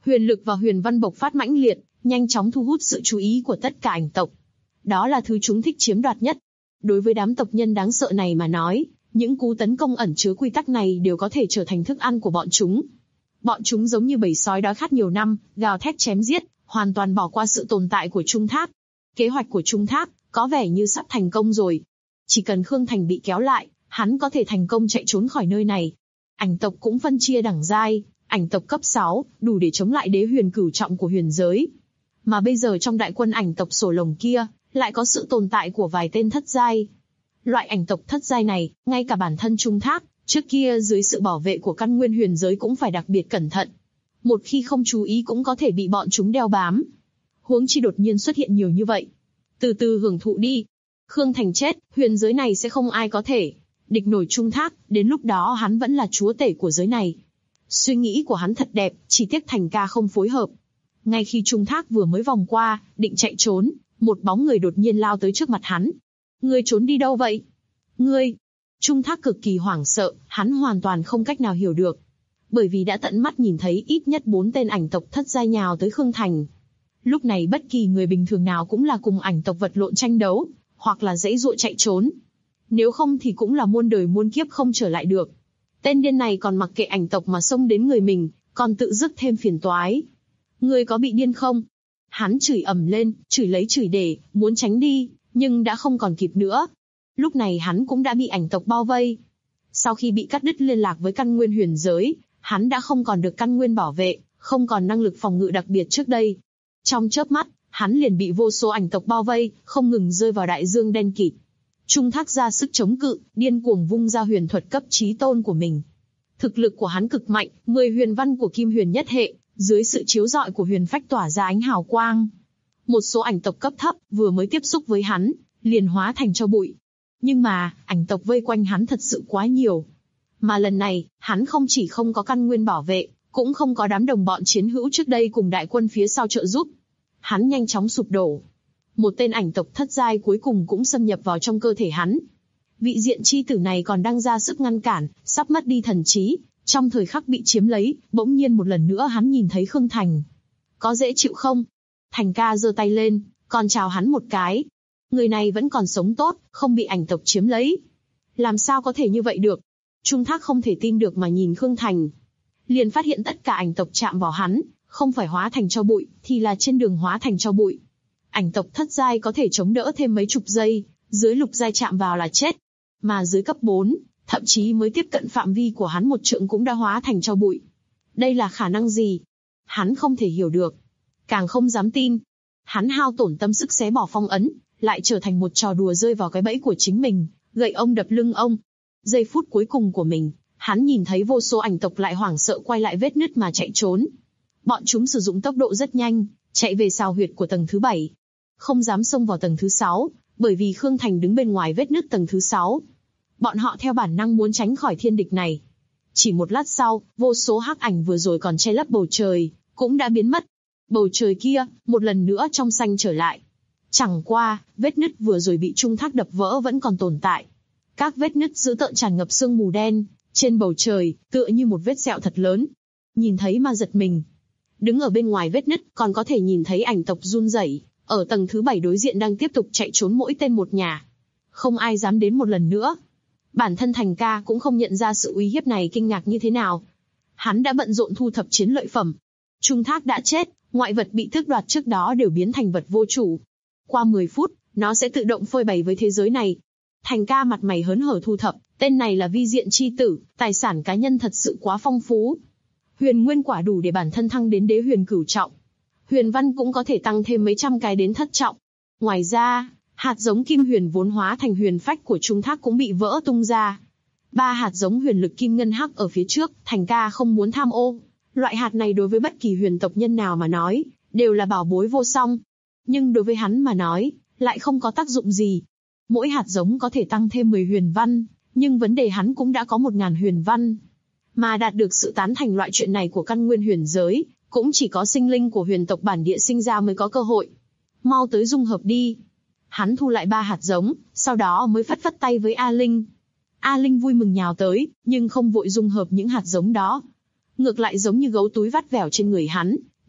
Huyền lực và huyền văn bộc phát mãnh liệt, nhanh chóng thu hút sự chú ý của tất cả ảnh tộc. Đó là thứ chúng thích chiếm đoạt nhất. Đối với đám tộc nhân đáng sợ này mà nói, những cú tấn công ẩn chứa quy tắc này đều có thể trở thành thức ăn của bọn chúng. Bọn chúng giống như bầy sói đói khát nhiều năm, gào thét chém giết, hoàn toàn bỏ qua sự tồn tại của Trung Thác. Kế hoạch của Trung Thác có vẻ như sắp thành công rồi. Chỉ cần Khương Thành bị kéo lại, hắn có thể thành công chạy trốn khỏi nơi này. Ảnh tộc cũng phân chia đẳng giai, ảnh tộc cấp 6, đủ để chống lại đế huyền cửu trọng của huyền giới. Mà bây giờ trong đại quân ảnh tộc sổ lồng kia, lại có sự tồn tại của vài tên thất giai. Loại ảnh tộc thất giai này, ngay cả bản thân Trung Thác, trước kia dưới sự bảo vệ của căn nguyên huyền giới cũng phải đặc biệt cẩn thận. Một khi không chú ý cũng có thể bị bọn chúng đeo bám. Huống chi đột nhiên xuất hiện nhiều như vậy. Từ từ hưởng thụ đi. Khương Thành chết, huyền giới này sẽ không ai có thể địch nổi Trung Thác, đến lúc đó hắn vẫn là chúa tể của giới này. Suy nghĩ của hắn thật đẹp, chỉ tiếc Thành ca không phối hợp. Ngay khi Trung Thác vừa mới vòng qua, định chạy trốn, một bóng người đột nhiên lao tới trước mặt hắn. Ngươi trốn đi đâu vậy? Ngươi! Trung Thác cực kỳ hoảng sợ, hắn hoàn toàn không cách nào hiểu được. Bởi vì đã tận mắt nhìn thấy ít nhất 4 tên ảnh tộc thất giai nhào tới Khương Thành. Lúc này bất kỳ người bình thường nào cũng là cùng ảnh tộc vật lộn tranh đấu, hoặc là giãy giụa chạy trốn. Nếu không thì cũng là muôn đời muôn kiếp không trở lại được. Tên điên này còn mặc kệ ảnh tộc mà xông đến người mình, còn tự dứt thêm phiền toái. Ngươi có bị điên không? Hắn chửi ầm lên, chửi lấy chửi để, muốn tránh đi, nhưng đã không còn kịp nữa. Lúc này hắn cũng đã bị ảnh tộc bao vây. Sau khi bị cắt đứt liên lạc với căn nguyên huyền giới, hắn đã không còn được căn nguyên bảo vệ, không còn năng lực phòng ngự đặc biệt trước đây. Trong chớp mắt, hắn liền bị vô số ảnh tộc bao vây, không ngừng rơi vào đại dương đen kịt. Trung Thác ra sức chống cự, điên cuồng vung ra huyền thuật cấp chí tôn của mình. Thực lực của hắn cực mạnh, 10 huyền văn của Kim Huyền nhất hệ, dưới sự chiếu rọi của huyền phách tỏa ra ánh hào quang. Một số ảnh tộc cấp thấp vừa mới tiếp xúc với hắn, liền hóa thành tro bụi. Nhưng mà, ảnh tộc vây quanh hắn thật sự quá nhiều. Mà lần này, hắn không chỉ không có căn nguyên bảo vệ, cũng không có đám đồng bọn chiến hữu trước đây cùng đại quân phía sau trợ giúp. Hắn nhanh chóng sụp đổ. Một tên ảnh tộc thất giai cuối cùng cũng xâm nhập vào trong cơ thể hắn. Vị diện chi tử này còn đang ra sức ngăn cản, sắp mất đi thần trí. Trong thời khắc bị chiếm lấy, bỗng nhiên một lần nữa hắn nhìn thấy Khương Thành. Có dễ chịu không? Thành ca giơ tay lên, còn chào hắn một cái. Người này vẫn còn sống tốt, không bị ảnh tộc chiếm lấy. Làm sao có thể như vậy được? Trung Thác không thể tin được mà nhìn Khương Thành. Liền phát hiện tất cả ảnh tộc chạm vào hắn, không phải hóa thành tro bụi, thì là trên đường hóa thành tro bụi. Ảnh tộc thất giai có thể chống đỡ thêm mấy chục giây, dưới lục giai chạm vào là chết. Mà dưới cấp 4, thậm chí mới tiếp cận phạm vi của hắn một trượng cũng đã hóa thành tro bụi. Đây là khả năng gì? Hắn không thể hiểu được. Càng không dám tin. Hắn hao tổn tâm sức xé bỏ phong ấn, lại trở thành một trò đùa rơi vào cái bẫy của chính mình, gậy ông đập lưng ông. Giây phút cuối cùng của mình, hắn nhìn thấy vô số ảnh tộc lại hoảng sợ quay lại vết nứt mà chạy trốn. Bọn chúng sử dụng tốc độ rất nhanh, chạy về sào huyệt của tầng thứ 7. Không dám xông vào tầng thứ 6, bởi vì Khương Thành đứng bên ngoài vết nứt tầng thứ 6. Bọn họ theo bản năng muốn tránh khỏi thiên địch này. Chỉ một lát sau, vô số hắc ảnh vừa rồi còn che lấp bầu trời, cũng đã biến mất. Bầu trời kia, một lần nữa trong xanh trở lại. Chẳng qua, vết nứt vừa rồi bị Trung Thác đập vỡ vẫn còn tồn tại. Các vết nứt dữ tợn tràn ngập sương mù đen, trên bầu trời, tựa như một vết sẹo thật lớn. Nhìn thấy mà giật mình. Đứng ở bên ngoài vết nứt, còn có thể nhìn thấy ảnh tộc run rẩy, ở tầng thứ 7 đối diện đang tiếp tục chạy trốn mỗi tên một nhà. Không ai dám đến một lần nữa. Bản thân Thành ca cũng không nhận ra sự uy hiếp này kinh ngạc như thế nào. Hắn đã bận rộn thu thập chiến lợi phẩm. Trung Thác đã chết, ngoại vật bị tước đoạt trước đó đều biến thành vật vô chủ. Qua 10 phút, nó sẽ tự động phơi bày với thế giới này. Thành ca mặt mày hớn hở thu thập, tên này là vi diện chi tử, tài sản cá nhân thật sự quá phong phú. Huyền nguyên quả đủ để bản thân thăng đến đế huyền cửu trọng. Huyền văn cũng có thể tăng thêm mấy trăm cái đến thất trọng. Ngoài ra, hạt giống kim huyền vốn hóa thành huyền phách của Trung Thác cũng bị vỡ tung ra. 3 hạt giống huyền lực kim ngân hắc ở phía trước, Thành ca không muốn tham ô. Loại hạt này đối với bất kỳ huyền tộc nhân nào mà nói, đều là bảo bối vô song. Nhưng đối với hắn mà nói, lại không có tác dụng gì. Mỗi hạt giống có thể tăng thêm 10 huyền văn, nhưng vấn đề hắn cũng đã có 1000 huyền văn. Mà đạt được sự tán thành loại chuyện này của căn nguyên huyền giới, cũng chỉ có sinh linh của huyền tộc bản địa sinh ra mới có cơ hội. Mau tới dung hợp đi. Hắn thu lại 3 hạt giống, sau đó mới phất phất tay với A Linh. A Linh vui mừng nhào tới, nhưng không vội dung hợp những hạt giống đó. Ngược lại giống như gấu túi vắt vẻo trên người hắn,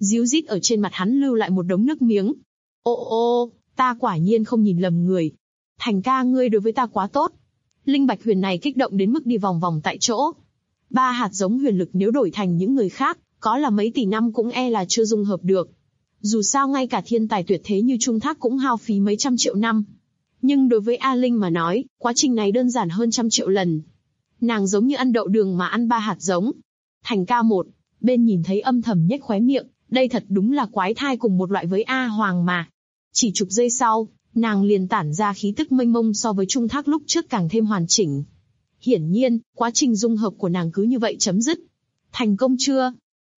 Díu dít ở trên mặt hắn lưu lại một đống nước miếng. Ô, ta quả nhiên không nhìn lầm người. Thành ca ngươi đối với ta quá tốt. Linh Bạch Huyền này kích động đến mức đi vòng vòng tại chỗ. 3 hạt giống huyền lực nếu đổi thành những người khác, có là mấy tỷ năm cũng e là chưa dung hợp được. Dù sao ngay cả thiên tài tuyệt thế như Trung Thác cũng hao phí mấy trăm triệu năm. Nhưng đối với A Linh mà nói, quá trình này đơn giản hơn trăm triệu lần. Nàng giống như ăn đậu đường mà ăn 3 hạt giống. Thành ca một, bên nhìn thấy âm thầm nhếch khóe miệng, đây thật đúng là quái thai cùng một loại với A Hoàng mà. Chỉ chục giây sau, nàng liền tản ra khí tức mênh mông so với Trung Thác lúc trước càng thêm hoàn chỉnh. Hiển nhiên, quá trình dung hợp của nàng cứ như vậy chấm dứt. Thành công chưa?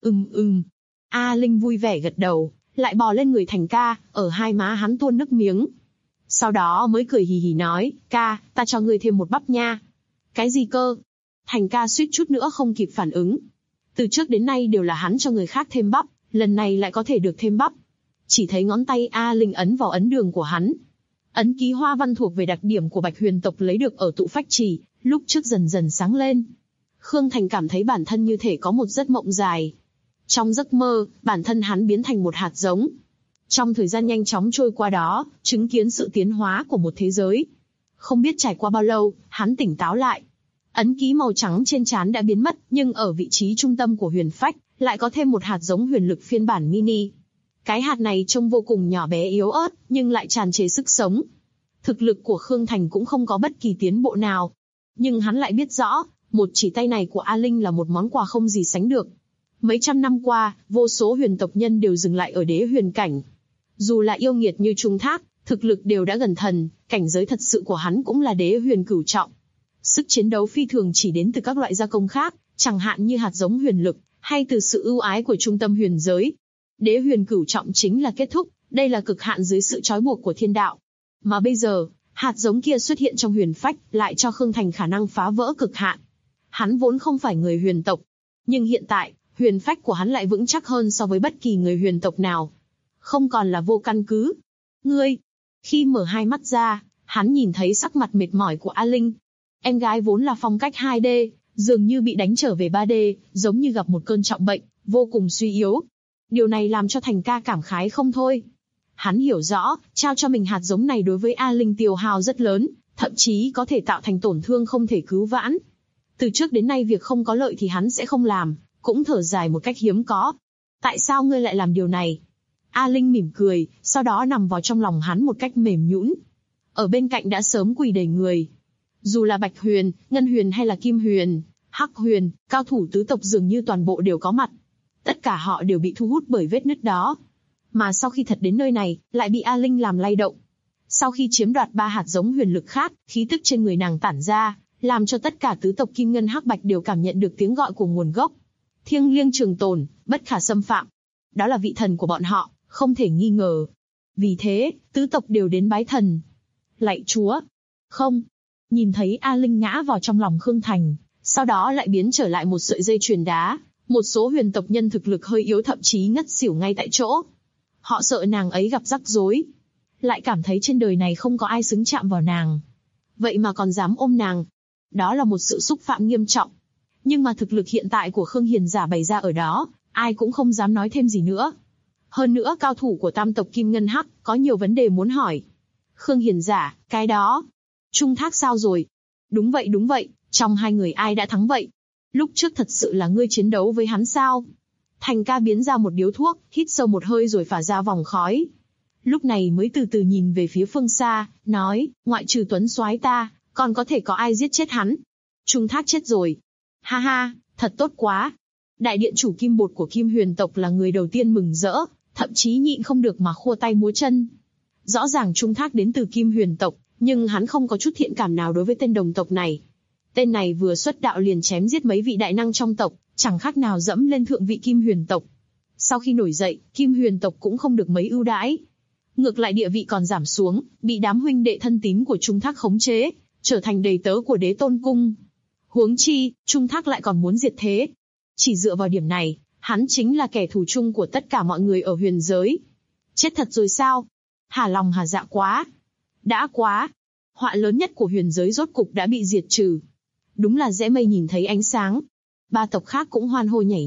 A Linh vui vẻ gật đầu, lại bò lên người Thành ca, ở hai má hắn tuôn nước miếng. Sau đó mới cười hì hì nói, ca, ta cho ngươi thêm một bắp nha. Cái gì cơ? Thành ca suýt chút nữa không kịp phản ứng. Từ trước đến nay đều là hắn cho người khác thêm bắp, lần này lại có thể được thêm bắp. Chỉ thấy ngón tay A Linh ấn vào ấn đường của hắn. Ấn ký hoa văn thuộc về đặc điểm của Bạch Huyền tộc lấy được ở tụ phách trì, lúc trước dần dần sáng lên. Khương Thành cảm thấy bản thân như thể có một giấc mộng dài. Trong giấc mơ, bản thân hắn biến thành một hạt giống. Trong thời gian nhanh chóng trôi qua đó, chứng kiến sự tiến hóa của một thế giới. Không biết trải qua bao lâu, hắn tỉnh táo lại. Ấn ký màu trắng trên trán đã biến mất, nhưng ở vị trí trung tâm của huyền phách, lại có thêm một hạt giống huyền lực phiên bản mini. Cái hạt này trông vô cùng nhỏ bé yếu ớt, nhưng lại tràn trề sức sống. Thực lực của Khương Thành cũng không có bất kỳ tiến bộ nào. Nhưng hắn lại biết rõ, một chỉ tay này của A Linh là một món quà không gì sánh được. Mấy trăm năm qua, vô số huyền tộc nhân đều dừng lại ở đế huyền cảnh. Dù là yêu nghiệt như Trung Thác, thực lực đều đã gần thần, cảnh giới thật sự của hắn cũng là đế huyền cửu trọng. Sức chiến đấu phi thường chỉ đến từ các loại gia công khác, chẳng hạn như hạt giống huyền lực, hay từ sự ưu ái của trung tâm huyền giới. Đế huyền cửu trọng chính là kết thúc, đây là cực hạn dưới sự trói buộc của thiên đạo. Mà bây giờ, hạt giống kia xuất hiện trong huyền phách, lại cho Khương Thành khả năng phá vỡ cực hạn. Hắn vốn không phải người huyền tộc, nhưng hiện tại, huyền phách của hắn lại vững chắc hơn so với bất kỳ người huyền tộc nào. Không còn là vô căn cứ. Ngươi! Khi mở hai mắt ra, hắn nhìn thấy sắc mặt mệt mỏi của A Linh. Em gái vốn là phong cách 2D, dường như bị đánh trở về 3D, giống như gặp một cơn trọng bệnh, vô cùng suy yếu. Điều này làm cho Thành ca cảm khái không thôi. Hắn hiểu rõ, trao cho mình hạt giống này đối với A Linh tiêu hao rất lớn, thậm chí có thể tạo thành tổn thương không thể cứu vãn. Từ trước đến nay việc không có lợi thì hắn sẽ không làm, cũng thở dài một cách hiếm có. Tại sao ngươi lại làm điều này? A Linh mỉm cười, sau đó nằm vào trong lòng hắn một cách mềm nhũn. Ở bên cạnh đã sớm quỳ đầy người. Dù là Bạch Huyền, Ngân Huyền hay là Kim Huyền, Hắc Huyền, cao thủ tứ tộc dường như toàn bộ đều có mặt. Tất cả họ đều bị thu hút bởi vết nứt đó. Mà sau khi thật đến nơi này, lại bị A Linh làm lay động. Sau khi chiếm đoạt 3 hạt giống huyền lực khác, khí tức trên người nàng tản ra, làm cho tất cả tứ tộc Kim Ngân Hắc Bạch đều cảm nhận được tiếng gọi của nguồn gốc. Thiêng liêng trường tồn, bất khả xâm phạm. Đó là vị thần của bọn họ, không thể nghi ngờ. Vì thế, tứ tộc đều đến bái thần. Lạy chúa! Không! Nhìn thấy A Linh ngã vào trong lòng Khương Thành, sau đó lại biến trở lại một sợi dây chuyền đá. Một số huyền tộc nhân thực lực hơi yếu thậm chí ngất xỉu ngay tại chỗ. Họ sợ nàng ấy gặp rắc rối. Lại cảm thấy trên đời này không có ai xứng chạm vào nàng. Vậy mà còn dám ôm nàng. Đó là một sự xúc phạm nghiêm trọng. Nhưng mà thực lực hiện tại của Khương Hiền Giả bày ra ở đó, ai cũng không dám nói thêm gì nữa. Hơn nữa cao thủ của tam tộc Kim Ngân Hắc có nhiều vấn đề muốn hỏi. Khương Hiền Giả, cái đó. Trung Thác sao rồi? Đúng vậy, trong hai người ai đã thắng vậy? Lúc trước thật sự là ngươi chiến đấu với hắn sao? Thành ca biến ra một điếu thuốc, hít sâu một hơi rồi phả ra vòng khói. Lúc này mới từ từ nhìn về phía phương xa, nói, ngoại trừ Tuấn soái ta, còn có thể có ai giết chết hắn? Trung Thác chết rồi. Ha ha, thật tốt quá. Đại điện chủ Kim Bột của Kim Huyền tộc là người đầu tiên mừng rỡ, thậm chí nhịn không được mà khua tay múa chân. Rõ ràng Trung Thác đến từ Kim Huyền tộc, nhưng hắn không có chút thiện cảm nào đối với tên đồng tộc này. Tên này vừa xuất đạo liền chém giết mấy vị đại năng trong tộc, chẳng khác nào dẫm lên thượng vị Kim Huyền tộc. Sau khi nổi dậy, Kim Huyền tộc cũng không được mấy ưu đãi. Ngược lại địa vị còn giảm xuống, bị đám huynh đệ thân tín của Trung Thác khống chế, trở thành đầy tớ của Đế Tôn Cung. Huống chi, Trung Thác lại còn muốn diệt thế. Chỉ dựa vào điểm này, hắn chính là kẻ thù chung của tất cả mọi người ở huyền giới. Chết thật rồi sao? Hà lòng hà dạ quá. Đã quá. Họa lớn nhất của huyền giới rốt cục đã bị diệt trừ. Đúng là dễ mây nhìn thấy ánh sáng. Ba tộc khác cũng hoan hô nhảy nhót,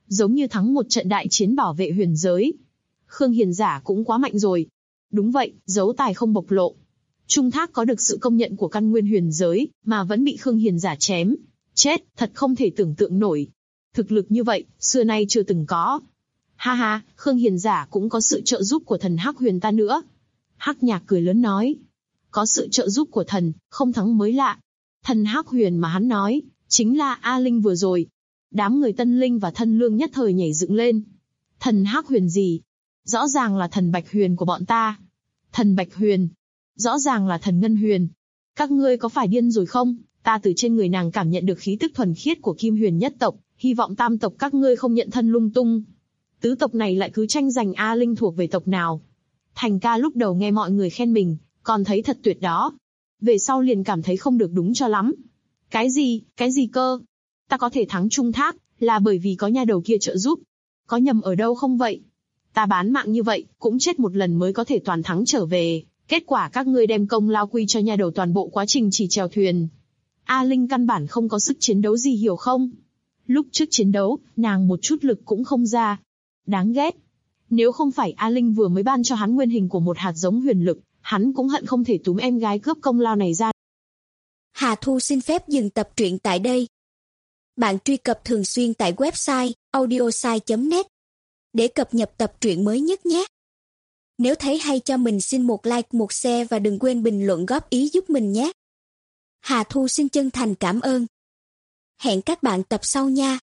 giống như thắng một trận đại chiến bảo vệ huyền giới. Khương Hiền giả cũng quá mạnh rồi. Đúng vậy, giấu tài không bộc lộ. Trung Thác có được sự công nhận của căn nguyên huyền giới, mà vẫn bị Khương Hiền giả chém. Chết, thật không thể tưởng tượng nổi. Thực lực như vậy, xưa nay chưa từng có. Ha ha, Khương Hiền giả cũng có sự trợ giúp của thần Hắc Huyền ta nữa. Hắc Nhạc cười lớn nói. Có sự trợ giúp của thần, không thắng mới lạ. Thần Hắc Huyền mà hắn nói, chính là A Linh vừa rồi. Đám người Tân Linh và Thân Lương nhất thời nhảy dựng lên. Thần Hắc Huyền gì? Rõ ràng là thần Bạch Huyền của bọn ta. Thần Bạch Huyền? Rõ ràng là thần Ngân Huyền. Các ngươi có phải điên rồi không? Ta từ trên người nàng cảm nhận được khí tức thuần khiết của Kim Huyền nhất tộc, hy vọng tam tộc các ngươi không nhận thân lung tung. Tứ tộc này lại cứ tranh giành A Linh thuộc về tộc nào. Thành ca lúc đầu nghe mọi người khen mình, còn thấy thật tuyệt đó. Về sau liền cảm thấy không được đúng cho lắm. Cái gì cơ? Ta có thể thắng Trung Thác, là bởi vì có nha đầu kia trợ giúp. Có nhầm ở đâu không vậy? Ta bán mạng như vậy, cũng chết một lần mới có thể toàn thắng trở về. Kết quả các ngươi đem công lao quy cho nha đầu toàn bộ quá trình chỉ chèo thuyền. A Linh căn bản không có sức chiến đấu gì hiểu không? Lúc trước chiến đấu, nàng một chút lực cũng không ra. Đáng ghét. Nếu không phải A Linh vừa mới ban cho hắn nguyên hình của một hạt giống huyền lực, hắn cũng hận không thể túm em gái cướp công lao này ra.
Hà Thu xin phép dừng tập truyện tại đây. Bạn truy cập thường xuyên tại website audiosai.net để cập nhật tập truyện mới nhất nhé. Nếu thấy hay cho mình xin một like, một share và đừng quên bình luận góp ý giúp mình nhé. Hà Thu xin chân thành cảm ơn. Hẹn các bạn tập sau nha.